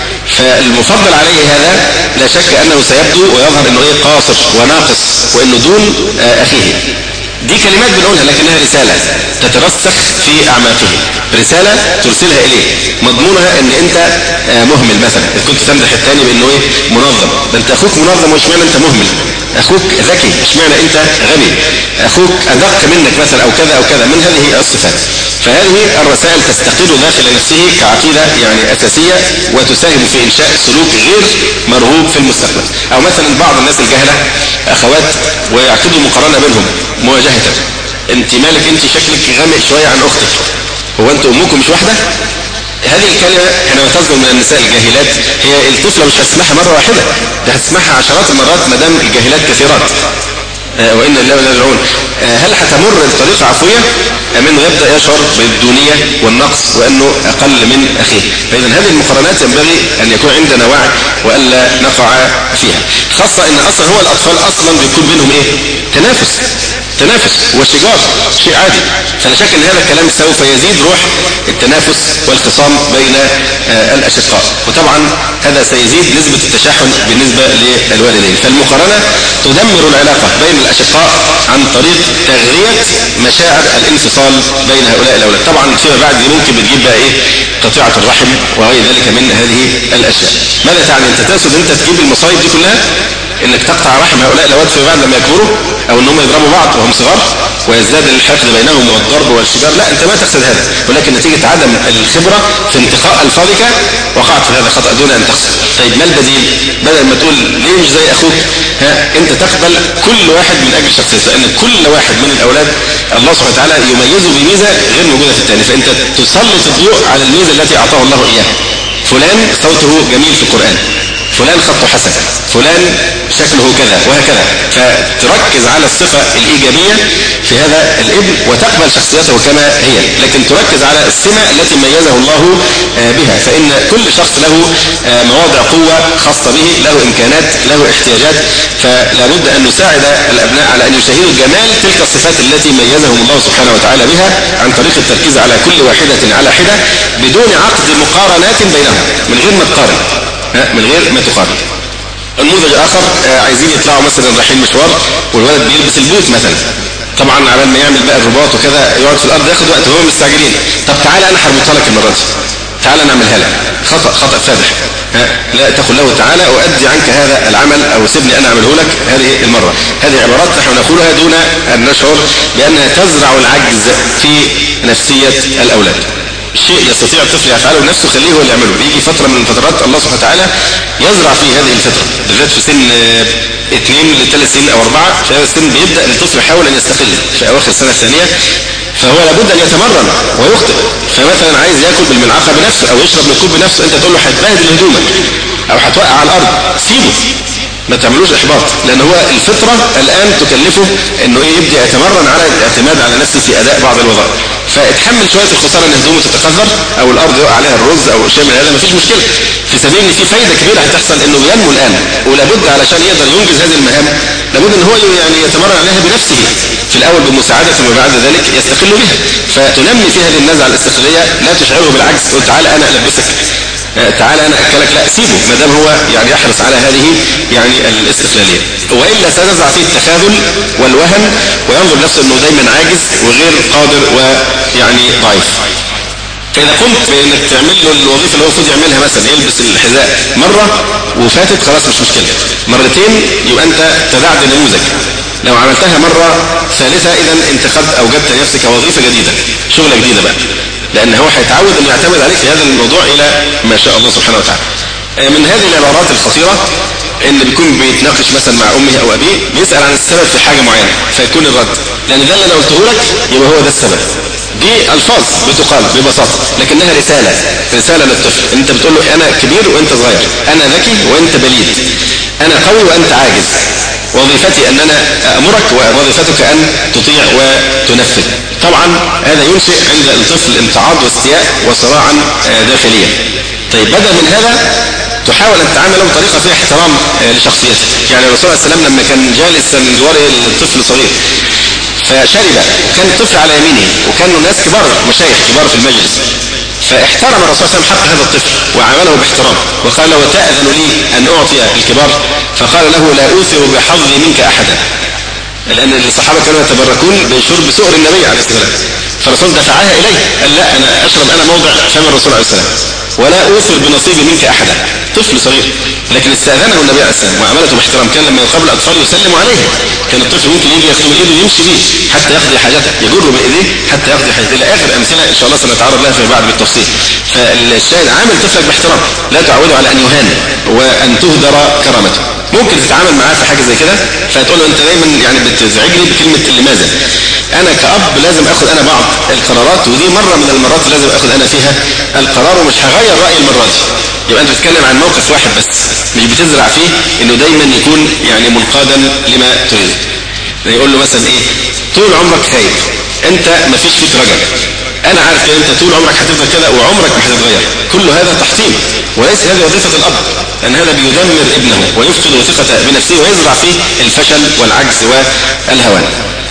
فالمفضل عليه هذا لا شك انه سيبدو ويظهر انه ايه قاصر وناقص وانه دون آه اخيه. دي كلمات بنقولها لكنها رسالة تترسخ في اعماقه، رسالة ترسلها اليه مضمونها ان انت آه مهمل مثلا. اذا كنت تمدح الثاني بانه ايه منظم، ده انت اخوك منظم وش معنى انت مهمل، اخوك ذكي مش معنى انت غبي، اخوك ادق منك مثلا او كذا او كذا من هذه الصفات. فهذه الرسائل تستقر داخل نفسه كعقيدة يعني اساسية وتساهم في انشاء سلوك غير مرغوب في المستقبل. او مثلا بعض الناس الجهلة اخوات ويعقدوا مقارنة بينهم مواجهة، انت مالك انت شكلك غامق شوية عن اختك، هو انت امكم مش واحدة؟ هذه الكلمة حينما تصدر من النساء الجاهلات هي الطفلة مش هتسمعها مرة واحدة، ده هتسمعها عشرات المرات ما دام الجاهلات كثيرات. آه وإن الله ولا يرجعون. آه هل هتمر بطريقة عفوية أم أنه يبدأ يشعر بالدونية والنقص وأنه أقل من أخيه؟ فإذا هذه المقارنات ينبغي أن يكون عندنا وعي وألا نقع فيها، خاصة أن أصلا هو الأطفال أصلا بيكون بينهم إيه؟ تنافس تنافس وشجار، شيء عادي. فلا شك أن هذا الكلام سوف يزيد روح التنافس والخصام بين آه الأشقاء، وطبعا هذا سيزيد نسبة التشاحن بالنسبة للوالدين. فالمقارنة تدمر العلاقة بين الأشقاء عن طريق تغذية مشاعر الانفصال بين هؤلاء الأولاد. طبعا فيما بعد ممكن بتجيب بقى إيه قطيعة الرحم وغير ذلك من هذه الأشياء. ماذا تعني أنت تقصد أنت تجيب المصايب دي كلها انك تقطع رحم هؤلاء الاولاد فيما بعد لما يكبروا، او انهم يضربوا بعض وهم صغار ويزداد الحقد بينهم والضرب والشجار؟ لا، انت ما تقصد هذا، ولكن نتيجة عدم الخبرة في انتقاء الفاظك وقعت في هذا الخطأ دون ان تقصد. طيب ما البديل؟ بدل ما تقول ليه مش زي اخوك، ها انت تقبل كل واحد من اجل شخصيته، لان كل واحد من الاولاد الله سبحانه وتعالى يميزه بميزة غير موجودة في الثاني، فانت تسلط الضوء على الميزة التي اعطاه الله اياها. فلان صوته جميل في القرآن، فلان خطه حسن، فلان شكله كذا وهكذا، فتركز على الصفة الإيجابية في هذا الابن وتقبل شخصيته كما هي، لكن تركز على السمة التي ميزه الله بها. فإن كل شخص له مواضع قوة خاصة به، له إمكانات، له احتياجات، فلا بد أن نساعد الأبناء على أن يشاهدوا جمال تلك الصفات التي ميزهم الله سبحانه وتعالى بها عن طريق التركيز على كل واحدة على حدة بدون عقد مقارنات بينهم، من غير ما تقارن، من غير ما تقارن. النموذج آخر، عايزين يطلعوا مثلا رايحين مشوار والولد بيلبس البوت مثلا، طبعا على ما يعمل بقى الرباط وكذا يقعد في الأرض ياخد وقت وهم مستعجلين. طب تعالى أنا هربطها لك المرة دي، تعالى نعملها لك. خطأ خطأ فادح. لا تقل له تعالى أؤدي عنك هذا العمل أو سيبني أنا أعمله لك هذه المرة. هذه عبارات نحن نقولها دون أن نشعر بأنها تزرع العجز في نفسية الأولاد. شيء يستطيع الطفل يفعله بنفسه خليه هو اللي يعمله. يجي فترة من الفترات الله سبحانه وتعالى يزرع في هذه الفترة، بالذات في سن اثنين لثلاث سنين او اربعة، في هذا السن بيبدأ الطفل يحاول ان يستقل في اواخر السنة الثانية، فهو لابد ان يتمرن ويخطئ. فمثلا عايز ياكل بالملعقة بنفسه او يشرب من الكوب بنفسه، انت تقول له هتبهدل هدومك او هتوقع على الارض، سيبه، ما تعملوش احباط، لان هو الفطرة الان تكلفه انه ايه يبدأ يتمرن على الاعتماد على نفسه في اداء بعض الوظائف. فاتحمل شوية الخسارة ان هدومه تتقذر او الارض يقع عليها الرز او شيء من هذا، مفيش مشكلة، في سبيل ان في فايدة كبيرة هتحصل انه بينمو الان، ولابد علشان يقدر ينجز هذه المهام لابد ان هو يعني يتمرن عليها بنفسه في الاول بمساعدة ثم بعد ذلك يستقل بها. فتنمي في هذه النزعة الاستقلالية، لا تشعره بالعجز، قل تعالى انا البسك، تعالى انا اكلك، لا سيبه ما دام هو يعني يحرص على هذه يعني الاستقلالية، والا ستزرع فيه التخاذل والوهن وينظر نفسه انه دايما عاجز وغير قادر ويعني ضعيف. فاذا قمت بانك تعمل له الوظيفه اللي هو المفروض يعملها، مثلا يلبس الحذاء مره وفاتت خلاص مش مشكله، مرتين يبقى انت تدعت نموذج، لو عملتها مره ثالثه اذا انت قد اوجدت لنفسك وظيفه جديده، شغله جديده بقى، لان هو هيتعود انه يعتمد عليك في هذا الموضوع الى ما شاء الله سبحانه وتعالى. من هذه العبارات الخطيره ان بيكون بيتناقش مثلا مع امه او ابيه، بيسال عن السبب في حاجه معينه، فيكون الرد لان ده اللي انا قلته لك يبقى هو ده السبب. دي الفاظ بتقال ببساطه لكنها رساله، رساله للطفل. انت بتقول له انا كبير وانت صغير، انا ذكي وانت بليد، انا قوي وانت عاجز، وظيفتي أن أنا أأمرك ووظيفتك أن تطيع وتنفذ. طبعا هذا ينشئ عند الطفل امتعاض واستياء وصراعا داخليا. طيب بدل من هذا تحاول أن تتعامل له بطريقة فيها احترام لشخصيته. يعني الرسول صلى الله عليه وسلم لما كان جالس من جوار الطفل صغير فشرب، كان الطفل على يمينه وكانوا ناس كبار مشايخ كبار في المجلس، فاحترم الرسول صلى الله عليه وسلم حق هذا الطفل وعامله باحترام وقال له وتأذن لي أن أعطي الكبار؟ فقال له لا أوثر بحظي منك أحدا، لأن الصحابة كانوا يتبركون بشرب سؤر النبي عليه الصلاة والسلام، فالرسول دفعها إليه قال لا أنا أشرب أنا موضع فم الرسول عليه السلام ولا أوثر بنصيبي منك أحدا. طفل صغير لكن استأذنه النبي عليه السلام وعملته باحترام. كان لما يقابل الأطفال يسلم عليه، كان الطفل ممكن يجي ياخذ من إيده ويمشي بيه حتى يقضي حاجته، يجر بإيديه حتى يقضي حاجته، إلى آخر أمثلة إن شاء الله سنتعرض لها في بعد بالتفصيل. فالشاهد عامل طفلك باحترام، لا تعوده على أن يهان وأن تهدر كرامته. ممكن تتعامل معاه في حاجة زي كده فتقول له أنت دايما يعني بتزعجني بكلمة لماذا. أنا كأب لازم أخذ أنا بعض القرارات، ودي مرة من المرات لازم أخذ أنا فيها القرار ومش هغير رأيي المرة دي. يبقى أنت بتتكلم عن موقف واحد بس، مش بتزرع فيه إنه دايما يكون يعني منقادا لما تريد. يقول له مثلا إيه طول عمرك خايف، أنت ما فيش فيك رجل، أنا عارف إن أنت طول عمرك هتفضل كده وعمرك ما هتتغير. كل هذا تحطيم وليس هذه وظيفة الأب، لأن هذا بيدمر ابنه ويفقد ثقته بنفسه ويزرع فيه الفشل والعجز والهوان.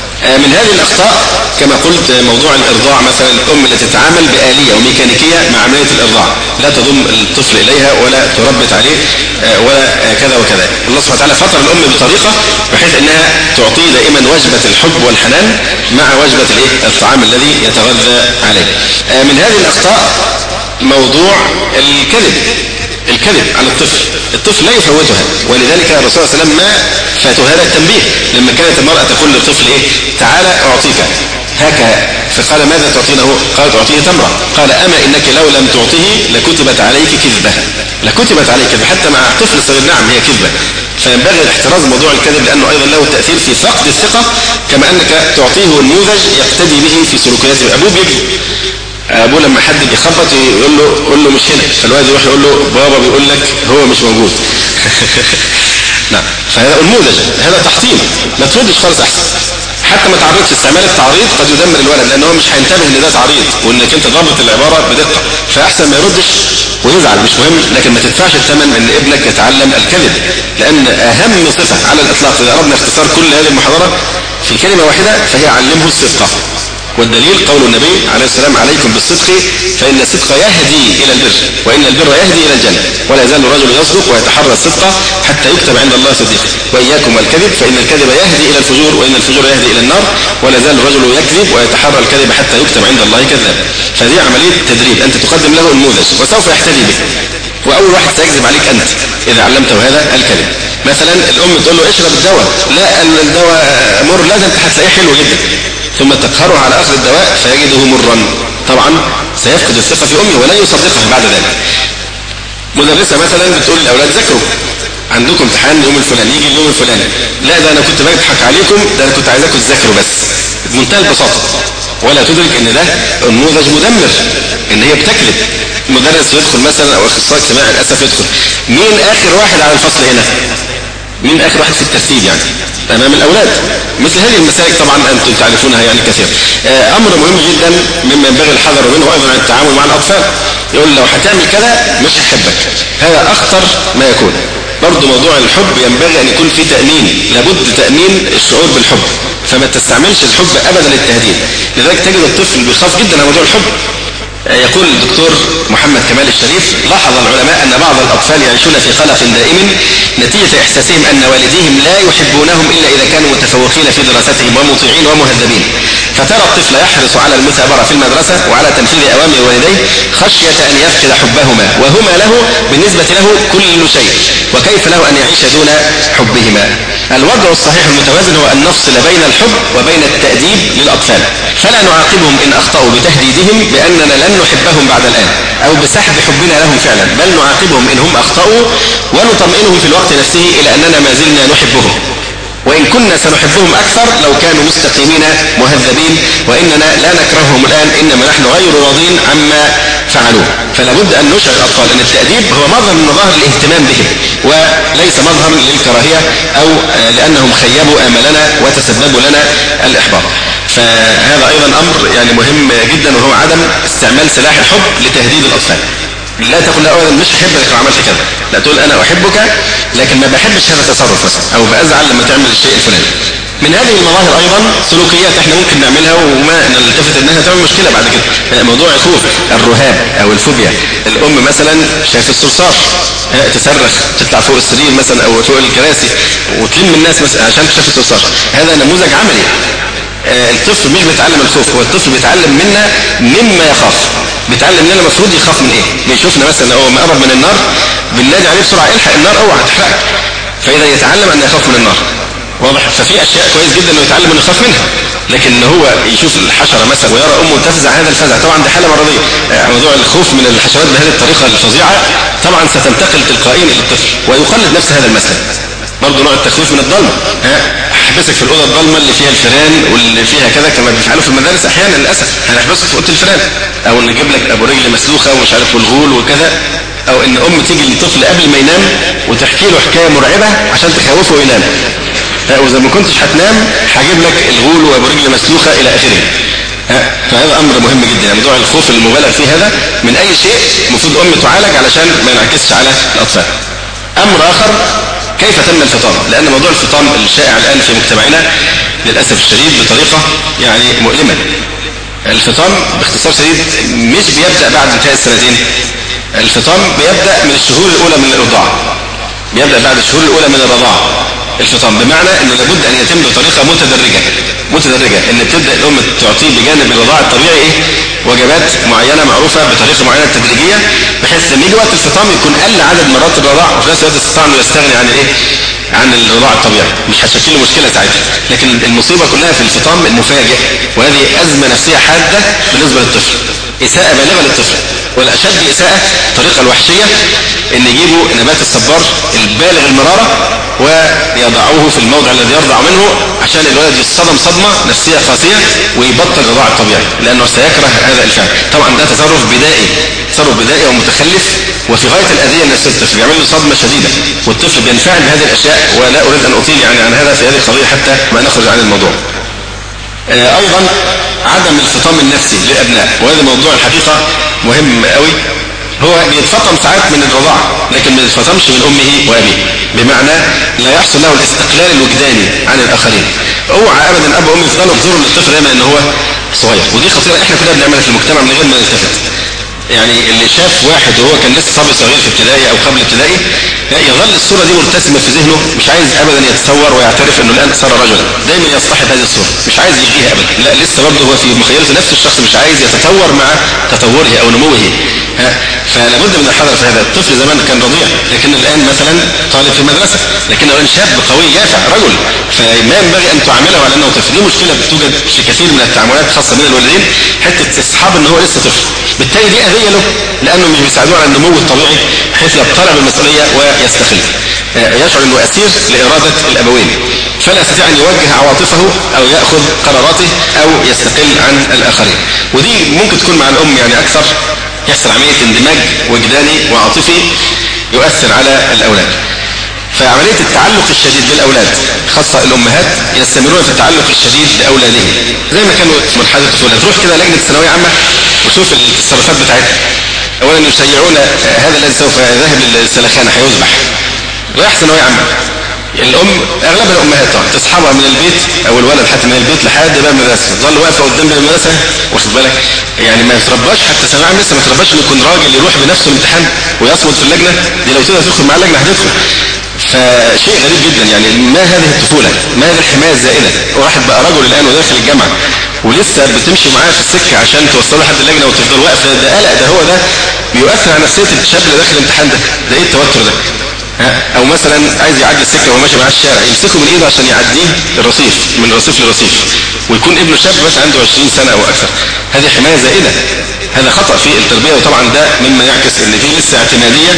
من هذه الأخطاء كما قلت موضوع الإرضاع مثلا، الأم التي تتعامل بآلية وميكانيكية مع عملية الإرضاع، لا تضم الطفل إليها ولا تربت عليه ولا كذا وكذا. الله سبحانه وتعالى فطر الأم بطريقة بحيث أنها تعطيه دائما وجبة الحب والحنان مع وجبة الطعام الذي يتغذى عليه. من هذه الأخطاء موضوع الكذب، الكذب على الطفل. الطفل لا يفوتها، ولذلك الرسول صلى الله عليه وسلم ما فاته هذا التنبيه لما كانت المرأة تقول للطفل ايه تعالى اعطيك هكذا، فقال ماذا تعطينه؟ قالت اعطيه تمرة. قال اما انك لو لم تعطيه لكتبت عليك كذبة، لكتبت عليك كذبة حتى مع الطفل الصغير. نعم هي كذبة، فينبغي الاحتراز موضوع الكذب لانه ايضا له تأثير في فقد الثقة، كما انك تعطيه نموذج يقتدي به في سلوكياته. ابوه بيكذب، ابوه لما حد بيخبط يقول له قول له مش هنا، فالواد يروح يقول له بابا بيقول لك هو مش موجود. نعم فهذا نموذج، هذا تحطيم، ما تردش خالص احسن. حتى ما تعرضش، استعمال التعريض قد يدمر الولد لانه هو مش هينتبه ان ده تعريض وانك انت ضابط العباره بدقه، فاحسن ما يردش ويزعل مش مهم، لكن ما تدفعش الثمن ان ابنك يتعلم الكذب، لان اهم صفه على الاطلاق اذا اردنا اختصار كل هذه المحاضره في كلمه واحده فهي علمه الصدق. والدليل قول النبي عليه السلام عليكم بالصدق فإن الصدق يهدي إلى البر وإن البر يهدي إلى الجنة، ولا يزال الرجل يصدق ويتحرى الصدق حتى يكتب عند الله صديقا. وإياكم والكذب فإن الكذب يهدي إلى الفجور وإن الفجور يهدي إلى النار، ولا يزال الرجل يكذب ويتحرى الكذب حتى يكتب عند الله كذاب. فهذه عملية تدريب، أنت تقدم له النموذج وسوف يحتدي بك، وأول واحد سيكذب عليك أنت إذا علمته هذا الكذب. مثلا الأم تقول له اشرب الدواء، لا الدواء مر، لا ده أنت هتلاقيه حلو جدا، ثم تقهره على أخذ الدواء فيجده مرا، طبعا سيفقد الثقة في أمه ولا يصدقها بعد ذلك. مدرسة مثلا بتقول للأولاد ذاكروا عندكم امتحان يوم الفلاني، يجي اليوم الفلاني لا ده أنا كنت بضحك عليكم، ده أنا كنت عايزاكم تذاكروا بس، بمنتهى البساطة، ولا تدرك ان ده نموذج مدمر، ان هي بتكذب. مدرس يدخل مثلا او اخصائي اجتماعي للاسف يدخل، مين اخر واحد على الفصل هنا؟ مين اخر واحد في الترتيب يعني امام الاولاد؟ مثل هذه المسائل طبعا انتم تعرفونها يعني كثير. امر مهم جدا مما ينبغي الحذر منه ايضا عن التعامل مع الاطفال. يقول لو هتعمل كده مش هحبك، هذا اخطر ما يكون. برضو موضوع الحب ينبغي ان يكون في تأمين، لابد تأمين الشعور بالحب، فما تستعملش الحب ابدا للتهديد. لذلك تجد الطفل بيخاف جدا على موضوع الحب. يقول الدكتور محمد كمال الشريف: لاحظ العلماء أن بعض الأطفال يعيشون في قلق دائم نتيجة إحساسهم أن والديهم لا يحبونهم إلا إذا كانوا متفوقين في دراستهم ومطيعين ومهذبين، فترى الطفل يحرص على المثابرة في المدرسة وعلى تنفيذ أوامر والديه خشية أن يفقد حبهما، وهما له بالنسبة له كل شيء، وكيف له أن يعيش دون حبهما؟ الوضع الصحيح المتوازن هو أن نفصل بين الحب وبين التأديب للأطفال، فلا نعاقبهم إن أخطأوا بتهديدهم بأننا لن نحبهم بعد الآن أو بسحب حبنا لهم فعلا، بل نعاقبهم إن هم أخطأوا ونطمئنهم في الوقت نفسه إلى أننا ما زلنا نحبهم، وإن كنا سنحبهم أكثر لو كانوا مستقيمين مهذبين، وإننا لا نكرههم الآن، إنما نحن غير راضين عما فعلوه. فلا بد أن نشعر الأطفال أن التأديب هو مظهر من مظاهر الاهتمام بهم وليس مظهر للكراهية أو لأنهم خيبوا آملنا وتسببوا لنا الإحباط. فهذا أيضا أمر يعني مهم جدا، وهو عدم استعمال سلاح الحب لتهديد الأطفال. لا تقول لا أولا مش أحبك لو عملت كذا، لا تقول أنا أحبك لكن ما بحبش هذا التصرف مثلا، أو بأزعل لما تعمل الشيء الفلاني. من هذه المظاهر أيضا سلوكيات احنا ممكن نعملها وما نلتفت انها تعمل مشكلة بعد كده. موضوع الخوف، الرهاب او الفوبيا. الام مثلا شايفة الصرصار تصرخ، تطلع فوق السرير مثلا او فوق الكراسي وتلم الناس مثلا عشان شاف الصرصار. هذا نموذج عملي. الطفل مش بيتعلم الخوف، هو الطفل بيتعلم منا مما يخاف، بيتعلم لنا المفروض يخاف من ايه. بيشوفنا مثلا او ما قرب من النار بننادي عليه بسرعة الحق النار اوعى تحرقك، فاذا يتعلم ان يخاف من النار. واضح؟ ففي اشياء كويس جدا انه يتعلم انه يخاف منها، لكن ان هو يشوف الحشره مثلا ويرى امه تفزع هذا الفزع، طبعا دي حاله مرضيه. موضوع الخوف من الحشرات بهذه الطريقه الفظيعه طبعا ستنتقل تلقائيا الى الطفل ويقلد نفس هذا المثل. برضه نوع التخويف من الضلمه، ها احبسك في الاوضه الضلمه اللي فيها الفيران واللي فيها كذا، كما بيفعلوا في المدارس احيانا للاسف، هنحبسك في اوضه الفيران، او نجيب لك ابو رجل مسلوخه ومش عارف والغول وكذا، او ان ام تيجي للطفل قبل ما ينام وتحكي له حكايه مرعبه عشان تخوفه وينام، وإذا ما كنتش هتنام هجيب لك الغول وابو رجل مسلوخه الى اخره. فهذا امر مهم جدا. موضوع الخوف المبالغ فيه هذا من اي شيء المفروض ام تعالج علشان ما ينعكسش على الاطفال. امر اخر كيف تم الفطام، لان موضوع الفطام الشائع الان في مجتمعنا للاسف الشديد بطريقه يعني مؤلمه. الفطام باختصار شديد مش بيبدا بعد انتهاء السنتين، الفطام بيبدا من الشهور الاولى من الرضاعه، بيبدا بعد الشهور الاولى من الرضاعه الفطام، بمعنى انه لابد ان يتم بطريقه متدرجه متدرجه ان تبدا الام تعطيه بجانب الرضاعه الطبيعي ايه وجبات معينه معروفه بطريقه معينه تدريجيه، بحيث لما يجي وقت الفطام يكون قل عدد مرات الرضاعه وفي نفس الوقت يستطيع انه يستغني عن الايه عن الرضاعه الطبيعي، مش هتشكل له مشكله ساعتها. لكن المصيبه كلها في الفطام المفاجئ، وهذه ازمه نفسيه حاده بالنسبه للطفل، اساءه بالغه للطفل. والاشد اساءه الطريقه الوحشيه ان يجيبوا نبات الصبار البالغ المراره ويضعوه في الموضع الذي يرضع منه عشان الولد يصطدم صدمه نفسيه قاسيه ويبطل الرضاعه الطبيعي لانه سيكره هذا الفعل. طبعا ده تصرف بدائي، تصرف بدائي ومتخلف وفي غايه الاذيه لنفسيه الطفل، بيعمل له صدمه شديده والطفل بينفعل بهذه الاشياء. ولا اريد ان اطيل يعني عن هذا في هذه القضيه حتى ما نخرج عن الموضوع. ايضا عدم الفطام النفسي للابناء، وهذا موضوع الحقيقه مهم قوي. هو بيتفطم ساعات من الرضاعه لكن ما يتفطمش من امه وابيه، بمعنى لا يحصل له الاستقلال الوجداني عن الاخرين. اوعى ابدا اب وام يفضلوا ينظروا للطفل دايما ان هو صغير، ودي خطيره احنا كلنا بنعملها في المجتمع من غير ما نلتفت. يعني اللي شاف واحد وهو كان لسه صبي صغير في ابتدائي او قبل ابتدائي يظل الصوره دي مرتسمه في ذهنه، مش عايز ابدا يتصور ويعترف انه الان صار رجلا، دايما يصطحب هذه الصوره، مش عايز يلغيها ابدا، لا لسه برضه هو في مخيلته نفس الشخص، مش عايز يتطور مع تطوره او نموه. ها فلا بد من الحذر في هذا. الطفل زمان كان رضيع لكن الان مثلا طالب في المدرسه، لكنه الان شاب قوي يافع رجل، فما ينبغي ان تعامله على انه طفل. دي مشكله بتوجد في كثير من التعاملات خاصه بين الوالدين، حته اصحاب ان هو لسه طفل، بالتالي دي اذيه له لانه مش بيساعدوه على النمو الطبيعي بحيث يقترب المسؤوليه ويستقل، يشعر انه اسير لاراده الابوين فلا يستطيع ان يوجه عواطفه او ياخذ قراراته او يستقل عن الاخرين. ودي ممكن تكون مع الام يعني اكثر، يحصل عمليه اندماج وجداني وعاطفي يؤثر على الاولاد. فعمليه التعلق الشديد بالاولاد خاصه الامهات يستمرون في التعلق الشديد باولادهم زي ما كانوا في مرحله الطفوله. تروح كده لجنه ثانويه عامه وشوف التصرفات بتاعتها. اولا يشيعون هذا الذي سوف يذهب للسلخانه هيذبح، رايح ثانويه عامه. الام اغلبها الامهات طبعا تصحبها من البيت او الولد حتى من البيت لحد باب المدرسه، تظل واقفه قدام باب المدرسه واخد بالك، يعني ما يترباش حتى ثانويه عامه لسه ما يترباش انه يكون راجل يروح بنفسه الامتحان ويصمد في اللجنه دي، لو تقدر تدخل مع اللجنه هتدخل. فشيء غريب جدا، يعني ما هذه الطفوله، ما هذه الحمايه الزائده. واحد بقى رجل الان وداخل الجامعه ولسه بتمشي معاه في السكه عشان توصله لحد اللجنه وتفضل واقفه، ده قلق، ده هو ده بيؤثر على نفسيه الشاب اللي داخل الامتحان ده. ده ايه التوتر ده؟ او مثلا عايز يعدي السكه وهو ماشي معاه الشارع يمسكه من ايده عشان يعديه الرصيف من رصيف لرصيف، ويكون ابنه شاب مثلا عنده عشرين سنه او اكثر. هذه حمايه زائده، هذا خطا في التربيه، وطبعا ده مما يعكس ان في لسه اعتماديه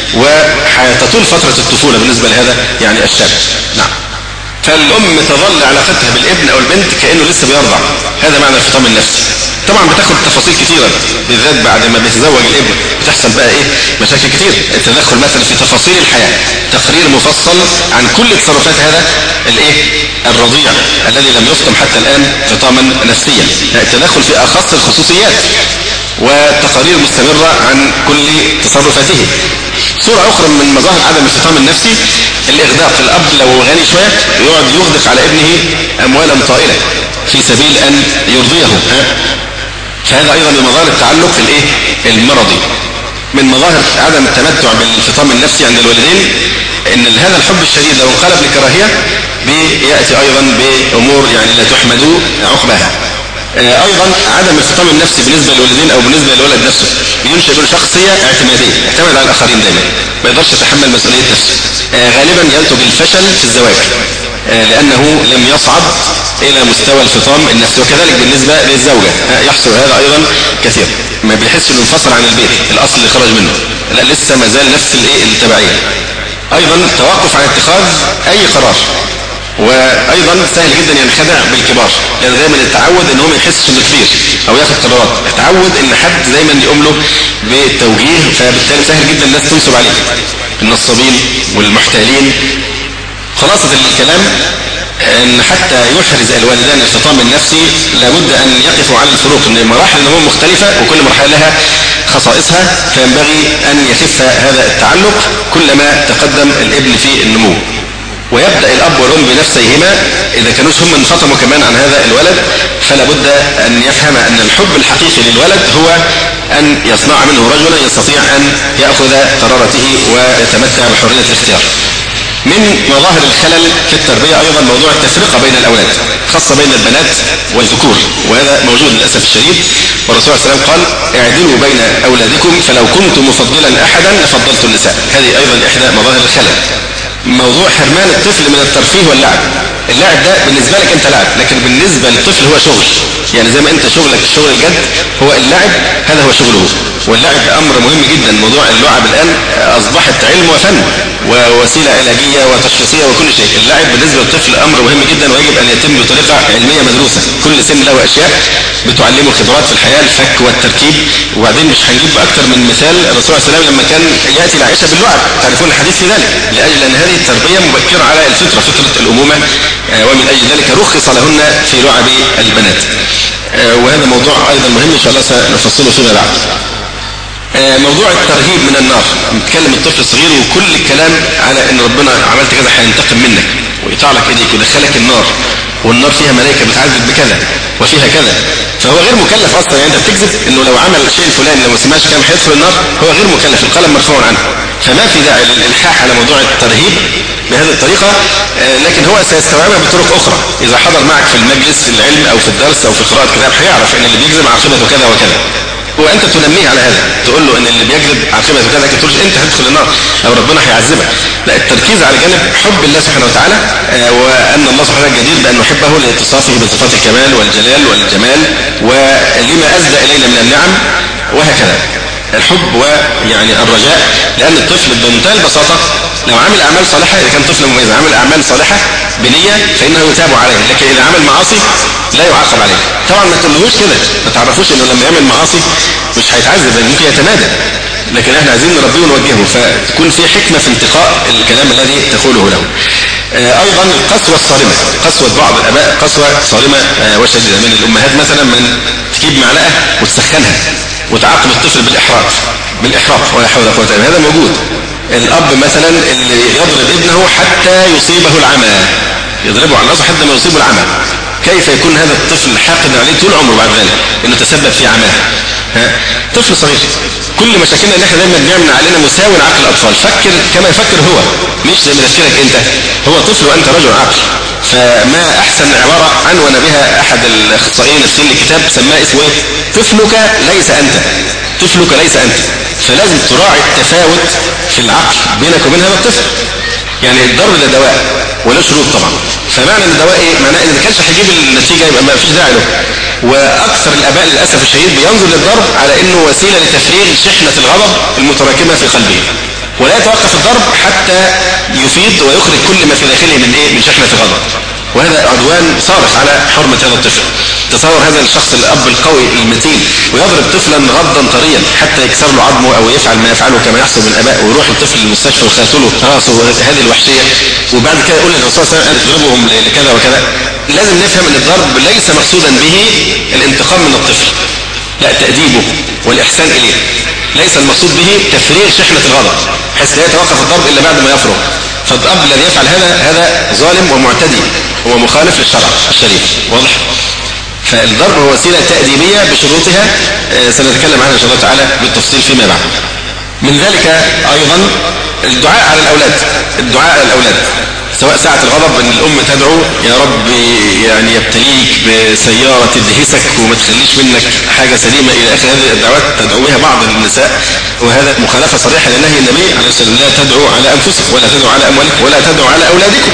وهتطول فتره الطفوله بالنسبه لهذا يعني الشاب. نعم. فالام تظل علاقتها بالابن او البنت كانه لسه بيرضع، هذا معنى الفطام النفسي. طبعا بتاخد تفاصيل كثيرة، بالذات بعد ما بيتزوج الابن بتحصل بقى ايه مشاكل كتير، التدخل مثلا في تفاصيل الحياة، تقرير مفصل عن كل تصرفات هذا الايه الرضيع الذي لم يفطم حتى الآن فطاما نفسيا، التدخل في أخص الخصوصيات وتقارير مستمرة عن كل تصرفاته. صورة أخرى من مظاهر عدم الفطام النفسي الإغداق. الأب لو غني شوية يقعد يغدق على ابنه أموالا طائلة في سبيل أن يرضيه، فهذا أيضا من مظاهر التعلق الإيه المرضي. من مظاهر عدم التمتع بالفطام النفسي عند الوالدين إن هذا الحب الشديد لو انقلب لكراهية بيأتي أيضا بأمور يعني لا تحمد عقبها. أيضا عدم الفطام النفسي بالنسبة للوالدين أو بالنسبة للولد نفسه بينشئ له شخصية اعتمادية، يعتمد على الآخرين دايما، ما يقدرش يتحمل مسؤولية نفسه. غالبا ينتج الفشل في الزواج لأنه لم يصعد إلى مستوى الفطام النفسي، وكذلك بالنسبة للزوجة يحصل هذا أيضا كثير، ما بيحس إنه انفصل عن البيت الأصل اللي خرج منه، لا لسه ما زال نفس الإيه التبعية. أيضا توقف عن اتخاذ أي قرار، وايضا سهل جدا ينخدع بالكبار، لان يعني دايما التعود ان هو ما يحسش انه كبير او ياخد قرارات، التعود ان حد دايما يقوم له بالتوجيه، فبالتالي سهل جدا الناس تنصب عليه، النصابين والمحتالين. خلاصة الكلام ان حتى يحرز الوالدان الفطام النفسي لابد ان يقفوا على الفروق، ان مراحل النمو مختلفة وكل مرحلة لها خصائصها، فينبغي ان يخف هذا التعلق كلما تقدم الابن في النمو. ويبدأ الأب والأم بنفسيهما إذا كانوش هم انفطموا كمان عن هذا الولد، فلا بد أن يفهم أن الحب الحقيقي للولد هو أن يصنع منه رجلا يستطيع أن يأخذ قرارته ويتمتع بحرية الاختيار. من مظاهر الخلل في التربية أيضا موضوع التفرقة بين الأولاد، خاصة بين البنات والذكور، وهذا موجود للأسف الشديد، والرسول صلى الله عليه وسلم قال اعدلوا بين أولادكم فلو كنت مفضلا أحدا لفضلت النساء. هذه أيضا إحدى مظاهر الخلل. موضوع حرمان الطفل من الترفيه واللعب، اللعب ده بالنسبة لك انت لعب، لكن بالنسبة للطفل هو شغل، يعني زي ما انت شغلك الشغل الجد هو اللعب هذا هو شغله، واللعب امر مهم جدا. موضوع اللعب الان اصبحت علم وفن ووسيلة علاجية وتشخيصية وكل شيء. اللعب بالنسبة للطفل امر مهم جدا ويجب ان يتم بطريقة علمية مدروسة، كل سن له اشياء بتعلمه خبرات في الحياة، الفك والتركيب. وبعدين مش هنجيب اكتر من مثال الرسول صلى الله عليه وسلم لما كان ياتي لعائشة باللعب، تعرفون الحديث في ذلك، لاجل ان هذه التربية مبكرة على الفطرة، فطرة الامومة، ومن اجل ذلك رخص لهن في لعب البنات. وهذا موضوع ايضا مهم ان شاء الله سنفصله فيما بعد. موضوع الترهيب من النار، بيتكلم الطفل الصغير وكل الكلام على ان ربنا عملت كذا هينتقم منك ويقطع لك ايديك ويدخلك النار، والنار فيها ملائكه بتعذب بكذا وفيها كذا، فهو غير مكلف اصلا. يعني انت بتكذب انه لو عمل الشيء الفلاني لو ما سمعش كلام هيدخل النار، هو غير مكلف، القلم مرفوع عنه، فما في داعي للالحاح على موضوع الترهيب بهذه الطريقه. لكن هو سيستوعبها بطرق اخرى، اذا حضر معك في المجلس في العلم او في الدرس او في قراءه كتاب هيعرف ان اللي بيكذب عاقبته كذا وكذا، وانت تنميه على هذا، تقول له ان اللي بيكذب عاقبته كذا، ما تقولش انت هتدخل النار او ربنا هيعذبك، لا، التركيز على جانب حب الله سبحانه وتعالى، وان الله سبحانه وتعالى جدير بان نحبه لاتصافه بصفات الكمال والجلال والجمال ولما اسدى الينا من النعم، وهكذا الحب ويعني الرجاء. لان الطفل بمنتهى البساطه لو عمل اعمال صالحه، اذا كان طفل مميز عمل اعمال صالحه بنيه فانه يتاب عليه، لكن اذا عمل معاصي لا يعاقب عليه. طبعا ما تقولوش كده، ما تعرفوش انه لما يعمل معاصي مش هيتعذب، ممكن يتمادى، لكن احنا عايزين نربيه ونوجهه، فتكون في حكمه في انتقاء الكلام الذي تقوله له. ايضا القسوه الصارمه، قسوه بعض الاباء قسوه صارمه وشديده، من الامهات مثلا من تجيب معلقه وتسخنها وتعاقب الطفل بالاحراق بالاحراق ولا حول ولا قوه الا بالله، هذا موجود. الاب مثلا اللي يضرب ابنه حتى يصيبه العمى، يضربه على راسه حتى ما يصيبه العمى، كيف يكون هذا الطفل حاقد عليه طول عمره بعد ذلك انه تسبب في عماه؟ ها، طفل صغير. كل مشاكلنا ان احنا دايما بنعمل علينا مساوي عقل الاطفال، فكر كما يفكر هو، مش زي ما تفكيرك انت، هو طفل وانت رجل عاقل. فما احسن عباره عنون بها احد الاخصائيين النفسيين للكتاب، سماه اسمه ايه؟ طفلك ليس انت، طفلك ليس انت. فلازم تراعي التفاوت في العقل بينك وبين هذا الطفل. يعني الضرب ده دواء وله شروط طبعا، فمعنى ان الدواء ايه؟ معناه ان ما كانش هيجيب النتيجه يبقى ما فيش داعي له. واكثر الاباء للاسف الشديد بينظر للضرب على انه وسيله لتفريغ شحنه الغضب المتراكمه في قلبه، ولا يتوقف الضرب حتى يفيض ويخرج كل ما في داخله من ايه؟ من شحنه الغضب. وهذا عدوان صارخ على حرمة هذا الطفل. تصور هذا الشخص الأب القوي المتين ويضرب طفلا غضا طريا حتى يكسر له عظمه أو يفعل ما يفعله كما يحصل بالآباء، ويروح الطفل للمستشفى ويخاتله راسه هذه الوحشية، وبعد كده يقول الرسول صلى الله عليه وسلم اضربهم لكذا وكذا. لازم نفهم أن الضرب ليس مقصودا به الانتقام من الطفل، لا، تأديبه والإحسان إليه. ليس المقصود به تفريغ شحنة الغضب حيث لا يتوقف الضرب إلا بعد ما يفرغ. فالأب الذي يفعل هذا هذا ظالم ومعتدي ومخالف للشرع الشريف. واضح؟ فالضرب هو وسيلة تأديبية بشروطها سنتكلم عنها إن شاء الله تعالى بالتفصيل فيما بعد. من ذلك أيضا الدعاء على الأولاد، الدعاء على الأولاد سواء ساعة الغضب أن الأم تدعو يا رب يعني يبتليك بسيارة تدهسك وما تخليش منك حاجة سليمة إلى آخر هذه الدعوات تدعو بها بعض النساء، وهذا مخالفة صريحة لنهي النبي عليه الصلاة والسلام: لا تدعوا على أنفسكم ولا تدعوا على أموالكم ولا تدعوا على أولادكم،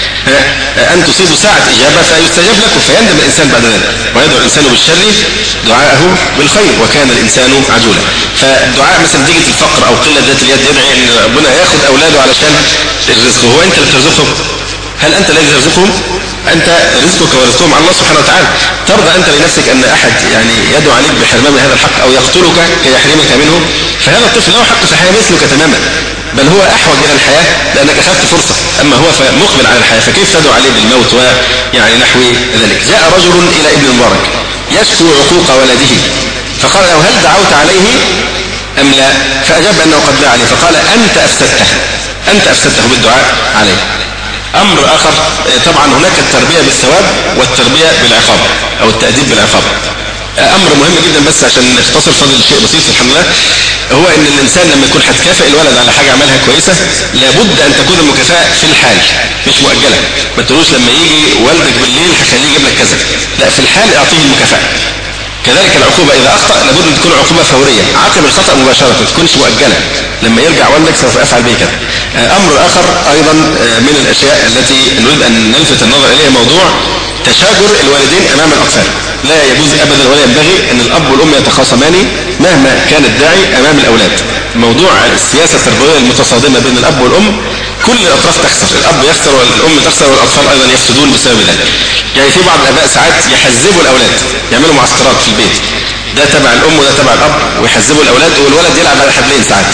أن تصيبوا ساعة إجابة فيستجاب لكم فيندم الإنسان بعد ذلك، ويدعو الإنسان بالشر دعاءه بالخير وكان الإنسان عجولا. فالدعاء مثلا نتيجة الفقر أو قلة ذات اليد يدعي أن ربنا ياخذ أولاده علشان الرزق. هو أنت اللي ترزقهم؟ هل أنت الذي ترزقهم؟ أنت رزقك ورزقهم على الله سبحانه وتعالى. ترضى أنت لنفسك أن أحد يعني يدعو عليك بحرمان من هذا الحق أو يقتلك كي يحرمك منه؟ فهذا الطفل له حق في الحياة مثلك تماما، بل هو أحوج إلى الحياة لأنك أخذت فرصة، أما هو فمقبل على الحياة، فكيف تدعو عليه بالموت ويعني نحو ذلك. جاء رجل إلى ابن المبارك يشكو عقوق ولده فقال له: هل دعوت عليه أم لا؟ فأجاب أنه قد دعا عليه، فقال: أنت أفسدته، أنت أفسدته بالدعاء عليه. أمر آخر، طبعا هناك التربية بالثواب والتربية بالعقاب أو التأديب بالعقاب. أمر مهم جدا بس عشان نختصر فضل شيء بسيط الحمد لله، هو أن الإنسان لما يكون هتكافئ الولد على حاجة عملها كويسة لابد أن تكون المكافأة في الحال مش مؤجلة. ما تقولوش لما يجي والدك بالليل هخليه يجيب لك كذا، لا، في الحال أعطيه المكافأة. كذلك العقوبة إذا أخطأ لابد أن تكون عقوبة فورية، عاقب الخطأ مباشرة، ما تكونش مؤجلة. لما يرجع والدك سوف أفعل به كذا. أمر آخر أيضا من الأشياء التي نريد أن نلفت النظر إليها موضوع تشاجر الوالدين أمام الأطفال. لا يجوز أبدا ولا ينبغي أن الأب والأم يتخاصمان مهما كان الداعي أمام الأولاد. موضوع السياسة التربوية المتصادمة بين الأب والأم كل الأطراف تخسر، الأب يخسر والأم تخسر والأطفال أيضا يفسدون بسبب ذلك. يعني في بعض الآباء ساعات يحزبوا الأولاد، يعملوا معسكرات في البيت، ده تبع الأم وده تبع الأب، ويحزبوا الأولاد والولد يلعب على حبلين ساعات،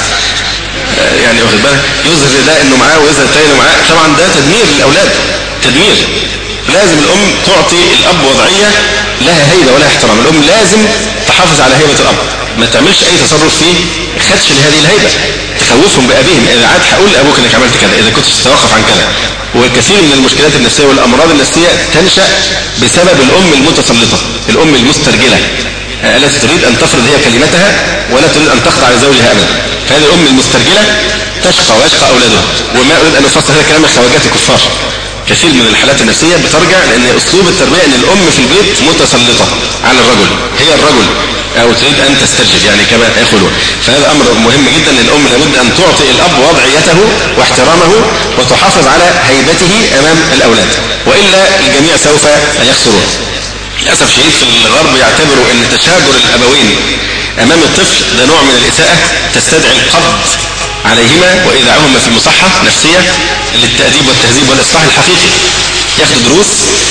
يعني واخد بالك، يظهر ده انه معاه ويظهر الثاني انه معاه. طبعا ده تدمير للاولاد، تدمير. لازم الام تعطي الاب وضعيه لها هيبه ولها احترام. الام لازم تحافظ على هيبه الاب، ما تعملش اي تصرف فيه خدش لهذه الهيبه، تخوفهم بابيهم. اذا عاد هقول لابوك انك عملت كذا اذا كنت تتوقف عن كذا. وكثير من المشكلات النفسيه والامراض النفسيه تنشا بسبب الام المتسلطه، الام المسترجله التي تريد أن تفرض هي كلمتها ولا تريد أن تخضع لزوجها أبدا. فهذه الأم المسترجلة تشقى ويشقى أولادها. وما أريد أن أفسر هذا كلام الخواجات الكفار. كثير من الحالات النفسية بترجع لأن أسلوب التربية أن الأم في البيت متسلطة على الرجل، هي الرجل أو تريد أن تسترجل يعني كما يقولون. فهذا أمر مهم جدا. الأم لابد أن تعطي الأب وضعيته واحترامه وتحافظ على هيبته أمام الأولاد، وإلا الجميع سوف يخسرون. للأسف شديد في الغرب يعتبروا أن تشاجر الأبوين أمام الطفل ده نوع من الإساءة تستدعي القبض عليهما وإيداعهما في مصحة نفسية للتأديب والتهذيب والإصلاح الحقيقي. ياخد دروس،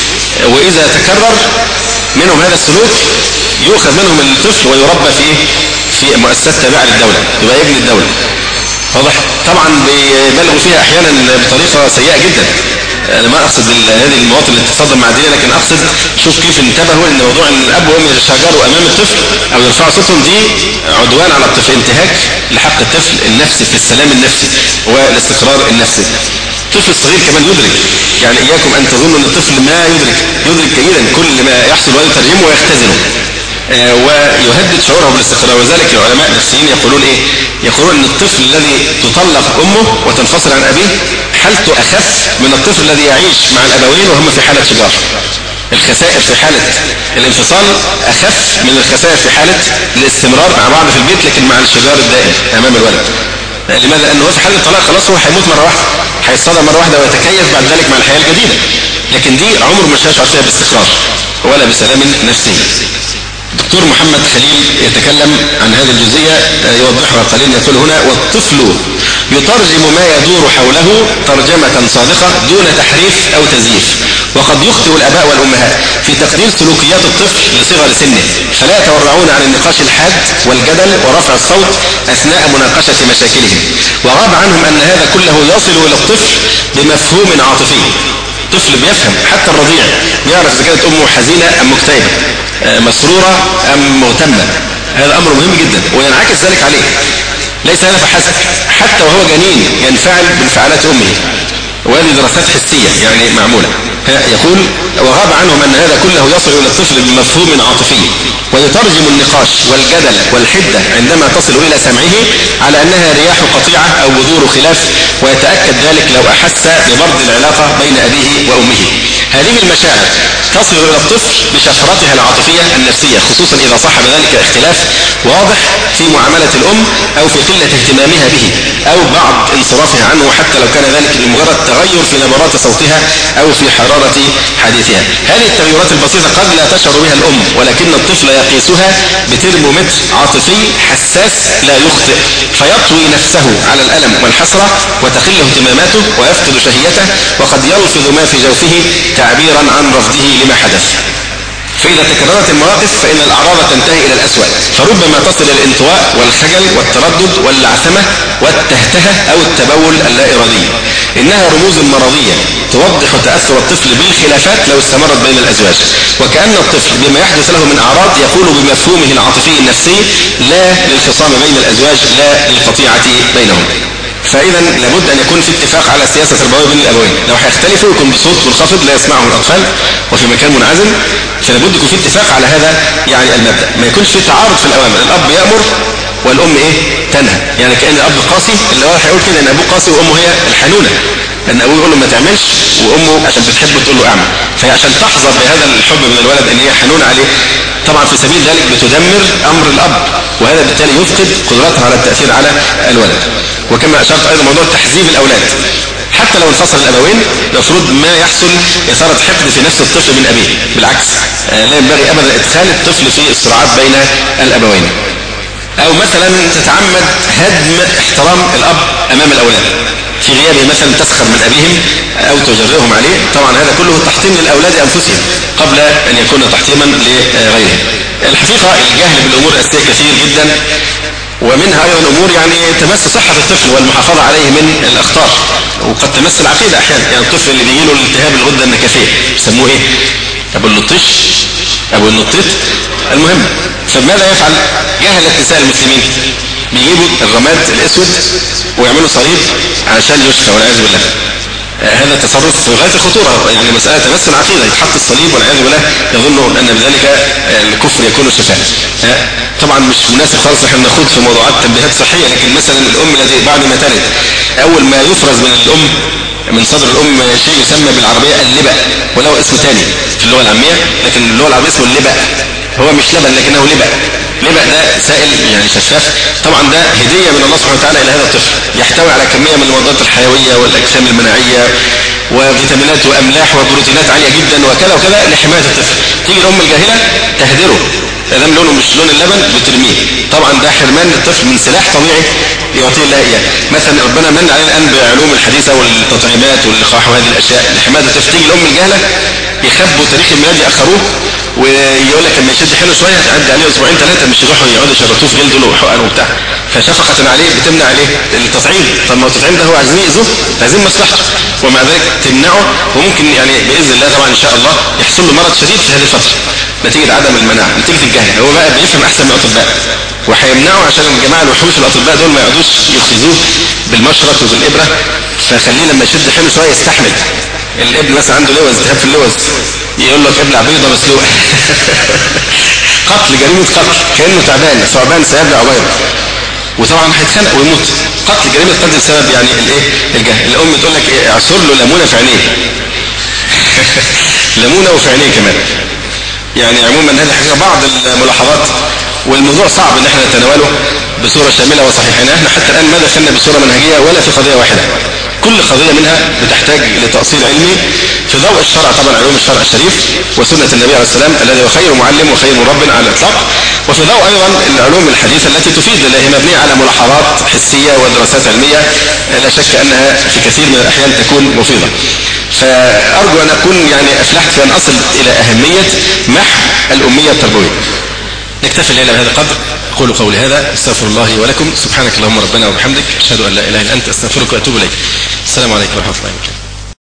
وإذا تكرر منهم هذا السلوك يؤخذ منهم الطفل ويربى في في مؤسسات تابعة للدولة، يبقى ابن الدولة. واضح؟ طبعا بيبالغوا فيها أحيانا بطريقة سيئة جدا. أنا ما أقصد هذه المواطن اللي تتصدم مع الدنيا، لكن أقصد شوف كيف انتبهوا أن موضوع أن الأب وهم يتشاجروا أمام الطفل أو يرفعوا صوتهم دي عدوان على الطفل، انتهاك لحق الطفل النفسي في السلام النفسي والاستقرار النفسي. الطفل الصغير كمان يدرك، يعني إياكم أن تظنوا أن الطفل ما يدرك، يدرك جيدا كل ما يحصل ويترجمه ويختزنه آه ويهدد شعوره بالاستقرار. وذلك العلماء النفسيين يقولون إيه؟ يقولون أن الطفل الذي تطلق أمه وتنفصل عن أبيه حالته أخف من الطفل الذي يعيش مع الأبوين وهم في حالة شجار. الخسائر في حالة الانفصال أخف من الخسائر في حالة الاستمرار مع بعض في البيت لكن مع الشجار الدائم أمام الولد. لماذا؟ لأنه في حالة الطلاق خلاص هو هيموت مرة واحدة، هيتصدم مرة واحدة ويتكيف بعد ذلك مع الحياة الجديدة، لكن دي عمره مش هيشعر فيها باستقرار ولا بسلام نفسي. دكتور محمد خليل يتكلم عن هذه الجزئية يوضحها قليلا، يقول هنا: والطفل يترجم ما يدور حوله ترجمة صادقة دون تحريف أو تزييف. وقد يخطئ الآباء والأمهات في تقدير سلوكيات الطفل لصغر سنه، فلا يتورعون عن النقاش الحاد والجدل ورفع الصوت أثناء مناقشة مشاكلهم، وغاب عنهم أن هذا كله يصل إلى الطفل بمفهوم عاطفي. طفل بيفهم، حتى الرضيع بيعرف إذا كانت أمه حزينة أم مكتئبة، مسرورة أم مهتمة. هذا أمر مهم جدا وينعكس ذلك عليه. ليس هذا فحسب، حتى وهو جنين ينفعل بانفعالات أمه، وهذه دراسات حسية يعني معمولة. يقول وغاب عنهم أن هذا كله يصل إلى الطفل بمفهوم عاطفي، ويترجم النقاش والجدل والحدة عندما تصل إلى سمعه على أنها رياح قطيعة أو بذور خلاف، ويتأكد ذلك لو أحس ببرد العلاقة بين أبيه وأمه. هذه المشاعر تصل إلى الطفل بشفرتها العاطفية النفسية، خصوصا إذا صاحب ذلك اختلاف واضح في معاملة الأم أو في قلة اهتمامها به أو بعض انصرافها عنه، حتى لو كان ذلك لمجرد تغير في نبرات صوتها أو في حرارة حديثها. هذه التغيرات البسيطة قد لا تشعر بها الأم، ولكن الطفل يقيسها بترمومتر عاطفي حساس لا يخطئ، فيطوي نفسه على الألم والحسرة وتقل اهتماماته ويفقد شهيته، وقد يلفظ ما في جوفه تعبيرا عن رفضه لما حدث. فإذا تكررت المواقف فإن الأعراض تنتهي إلى الأسوأ، فربما تصل إلى الانطواء والخجل والتردد واللعثمة والتهتهة أو التبول اللا إرادي. إنها رموز مرضية توضح تأثر الطفل بالخلافات لو استمرت بين الأزواج، وكأن الطفل بما يحدث له من أعراض يقول بمفهومه العاطفي النفسي لا للخصام بين الأزواج، لا للقطيعة بينهم. فإذا لابد أن يكون في اتفاق على سياسة تربوية بين الأبوين. لو هيختلفوا يكون بصوت منخفض لا يسمعه الأطفال وفي مكان منعزل، فلابد يكون في اتفاق على هذا يعني المبدأ، ما يكونش في تعارض في الأوامر. الأب يأمر والأم إيه تنهى، يعني كأن الأب قاسي، اللي هو هيقول كده إن أبوه قاسي وأمه هي الحنونة، أن أبوه يقول له ما تعملش وأمه عشان بتحبه تقول له أعمل. فهي عشان تحظى بهذا الحب من الولد أن هي حنونة عليه، طبعا في سبيل ذلك بتدمر أمر الأب، وهذا بالتالي يفقد قدرتها على التأثير على الولد. وكما أشرت أيضا موضوع تحزيب الأولاد، حتى لو انفصل الأبوين المفروض ما يحصل إثارة حقد في نفس الطفل من أبيه، بالعكس لا ينبغي أبدا إدخال الطفل في الصراعات بين الأبوين. أو مثلا تتعمد هدم احترام الأب أمام الأولاد، في غيابه مثلا تسخر من أبيهم أو تجرهم عليه. طبعا هذا كله تحطيم للأولاد أنفسهم قبل أن يكون تحطيما لغيرهم. الحقيقة الجهل بالأمور الأساسية كثير جدا، ومنها أيضا أمور يعني تمس صحة الطفل والمحافظة عليه من الأخطار، وقد تمس العقيدة أحيانا. يعني الطفل اللي بيجي له الالتهاب الغدة النكفية يسموه إيه؟ أبو اللطيش، أبو النطيط، المهم. فماذا يفعل؟ جهل نساء المسلمين بيجيبوا الرماد الأسود ويعملوا صليب عشان يشفى والعياذ بالله. هذا تصرف في غاية الخطورة، يعني مسألة تمس العقيدة، يتحط الصليب والعياذ بالله يظن أن بذلك الكفر يكون شفاء. طبعا مش مناسب خالص نحن نخوض في موضوعات تنبيهات صحية، لكن مثلا الأم التي بعد ما تلد أول ما يفرز من الأم من صدر الأم شيء يسمى بالعربية اللبأ، وله اسم تاني في اللغة العامية، لكن اللغة العربية اسمه اللبأ، هو مش لبن لكنه لبأ. لبأ ده سائل يعني شفاف، طبعا ده هدية من الله سبحانه وتعالى إلى هذا الطفل، يحتوي على كمية من المضادات الحيوية والأجسام المناعية وفيتامينات وأملاح وبروتينات عالية جدا وكذا وكذا لحماية الطفل. تيجي الأم الجاهلة تهدره، هذا لونه مش لون اللبن بترميه، طبعا ده حرمان للطفل من سلاح طبيعي يعطيه الله إياه. مثلا ربنا من علينا الآن بعلوم الحديثة والتطعيمات واللقاح وهذه الأشياء لحماية الطفل. تيجي الأم الجاهلة يخبوا تاريخ الميلاد يأخروه، ويقول لك لما يشد حلو شويه تعدي عليه اسبوعين ثلاثه مش يروحوا يقعدوا يشرطوه في جلده وحقن وبتاع، فشفقه عليه بتمنع عليه التطعيم. طب ما التطعيم ده هو عايزين يأذوه، عايزين مصلحته، ومع ذلك تمنعه، وممكن يعني باذن الله طبعا ان شاء الله يحصل له مرض شديد في هذه الفتره نتيجه عدم المناعه، نتيجه الجهل. هو بقى بيفهم احسن من الاطباء، وهيمنعه عشان الجماعه الوحوش الاطباء دول ما يقعدوش يخزوه بالمشرط وبالابره، فخليه لما يشد حلو شويه يستحمل. الابن مثلا عنده لوز، التهاب في اللوز، يقول لك ابلع بيضه مسلوقه قتل، جريمه قتل، كانه تعبان ثعبان سيبلع بيضه، وطبعا هيتخنق ويموت. قتل، جريمه قتل بسبب يعني الايه الجهل. الام تقول لك ايه؟ اعصر له ليمونه في عينيه ليمونه وفي عينيه كمان. يعني عموما هذه حاجه، بعض الملاحظات والموضوع صعب ان احنا نتناوله بصورة شاملة وصحيحة. احنا حتى الآن ما دخلنا بصورة منهجية ولا في قضية واحدة، كل قضية منها بتحتاج لتأصيل علمي في ضوء الشرع، طبعا علوم الشرع الشريف وسنة النبي عليه السلام الذي هو خير معلم وخير مرب على الإطلاق، وفي ضوء أيضا العلوم الحديثة التي تفيد، لأنها هي مبنية على ملاحظات حسية ودراسات علمية لا شك أنها في كثير من الأحيان تكون مفيدة. فأرجو أن أكون يعني أفلحت في أن أصل إلى أهمية محو الأمية التربوية. نكتفي الليلة بهذا القدر. أقول قولي هذا، استغفر الله ولكم، سبحانك اللهم ربنا وبحمدك، أشهد أن لا إله إلا أنت، أستغفرك وأتوب إليك. السلام عليكم ورحمة الله وبركاته.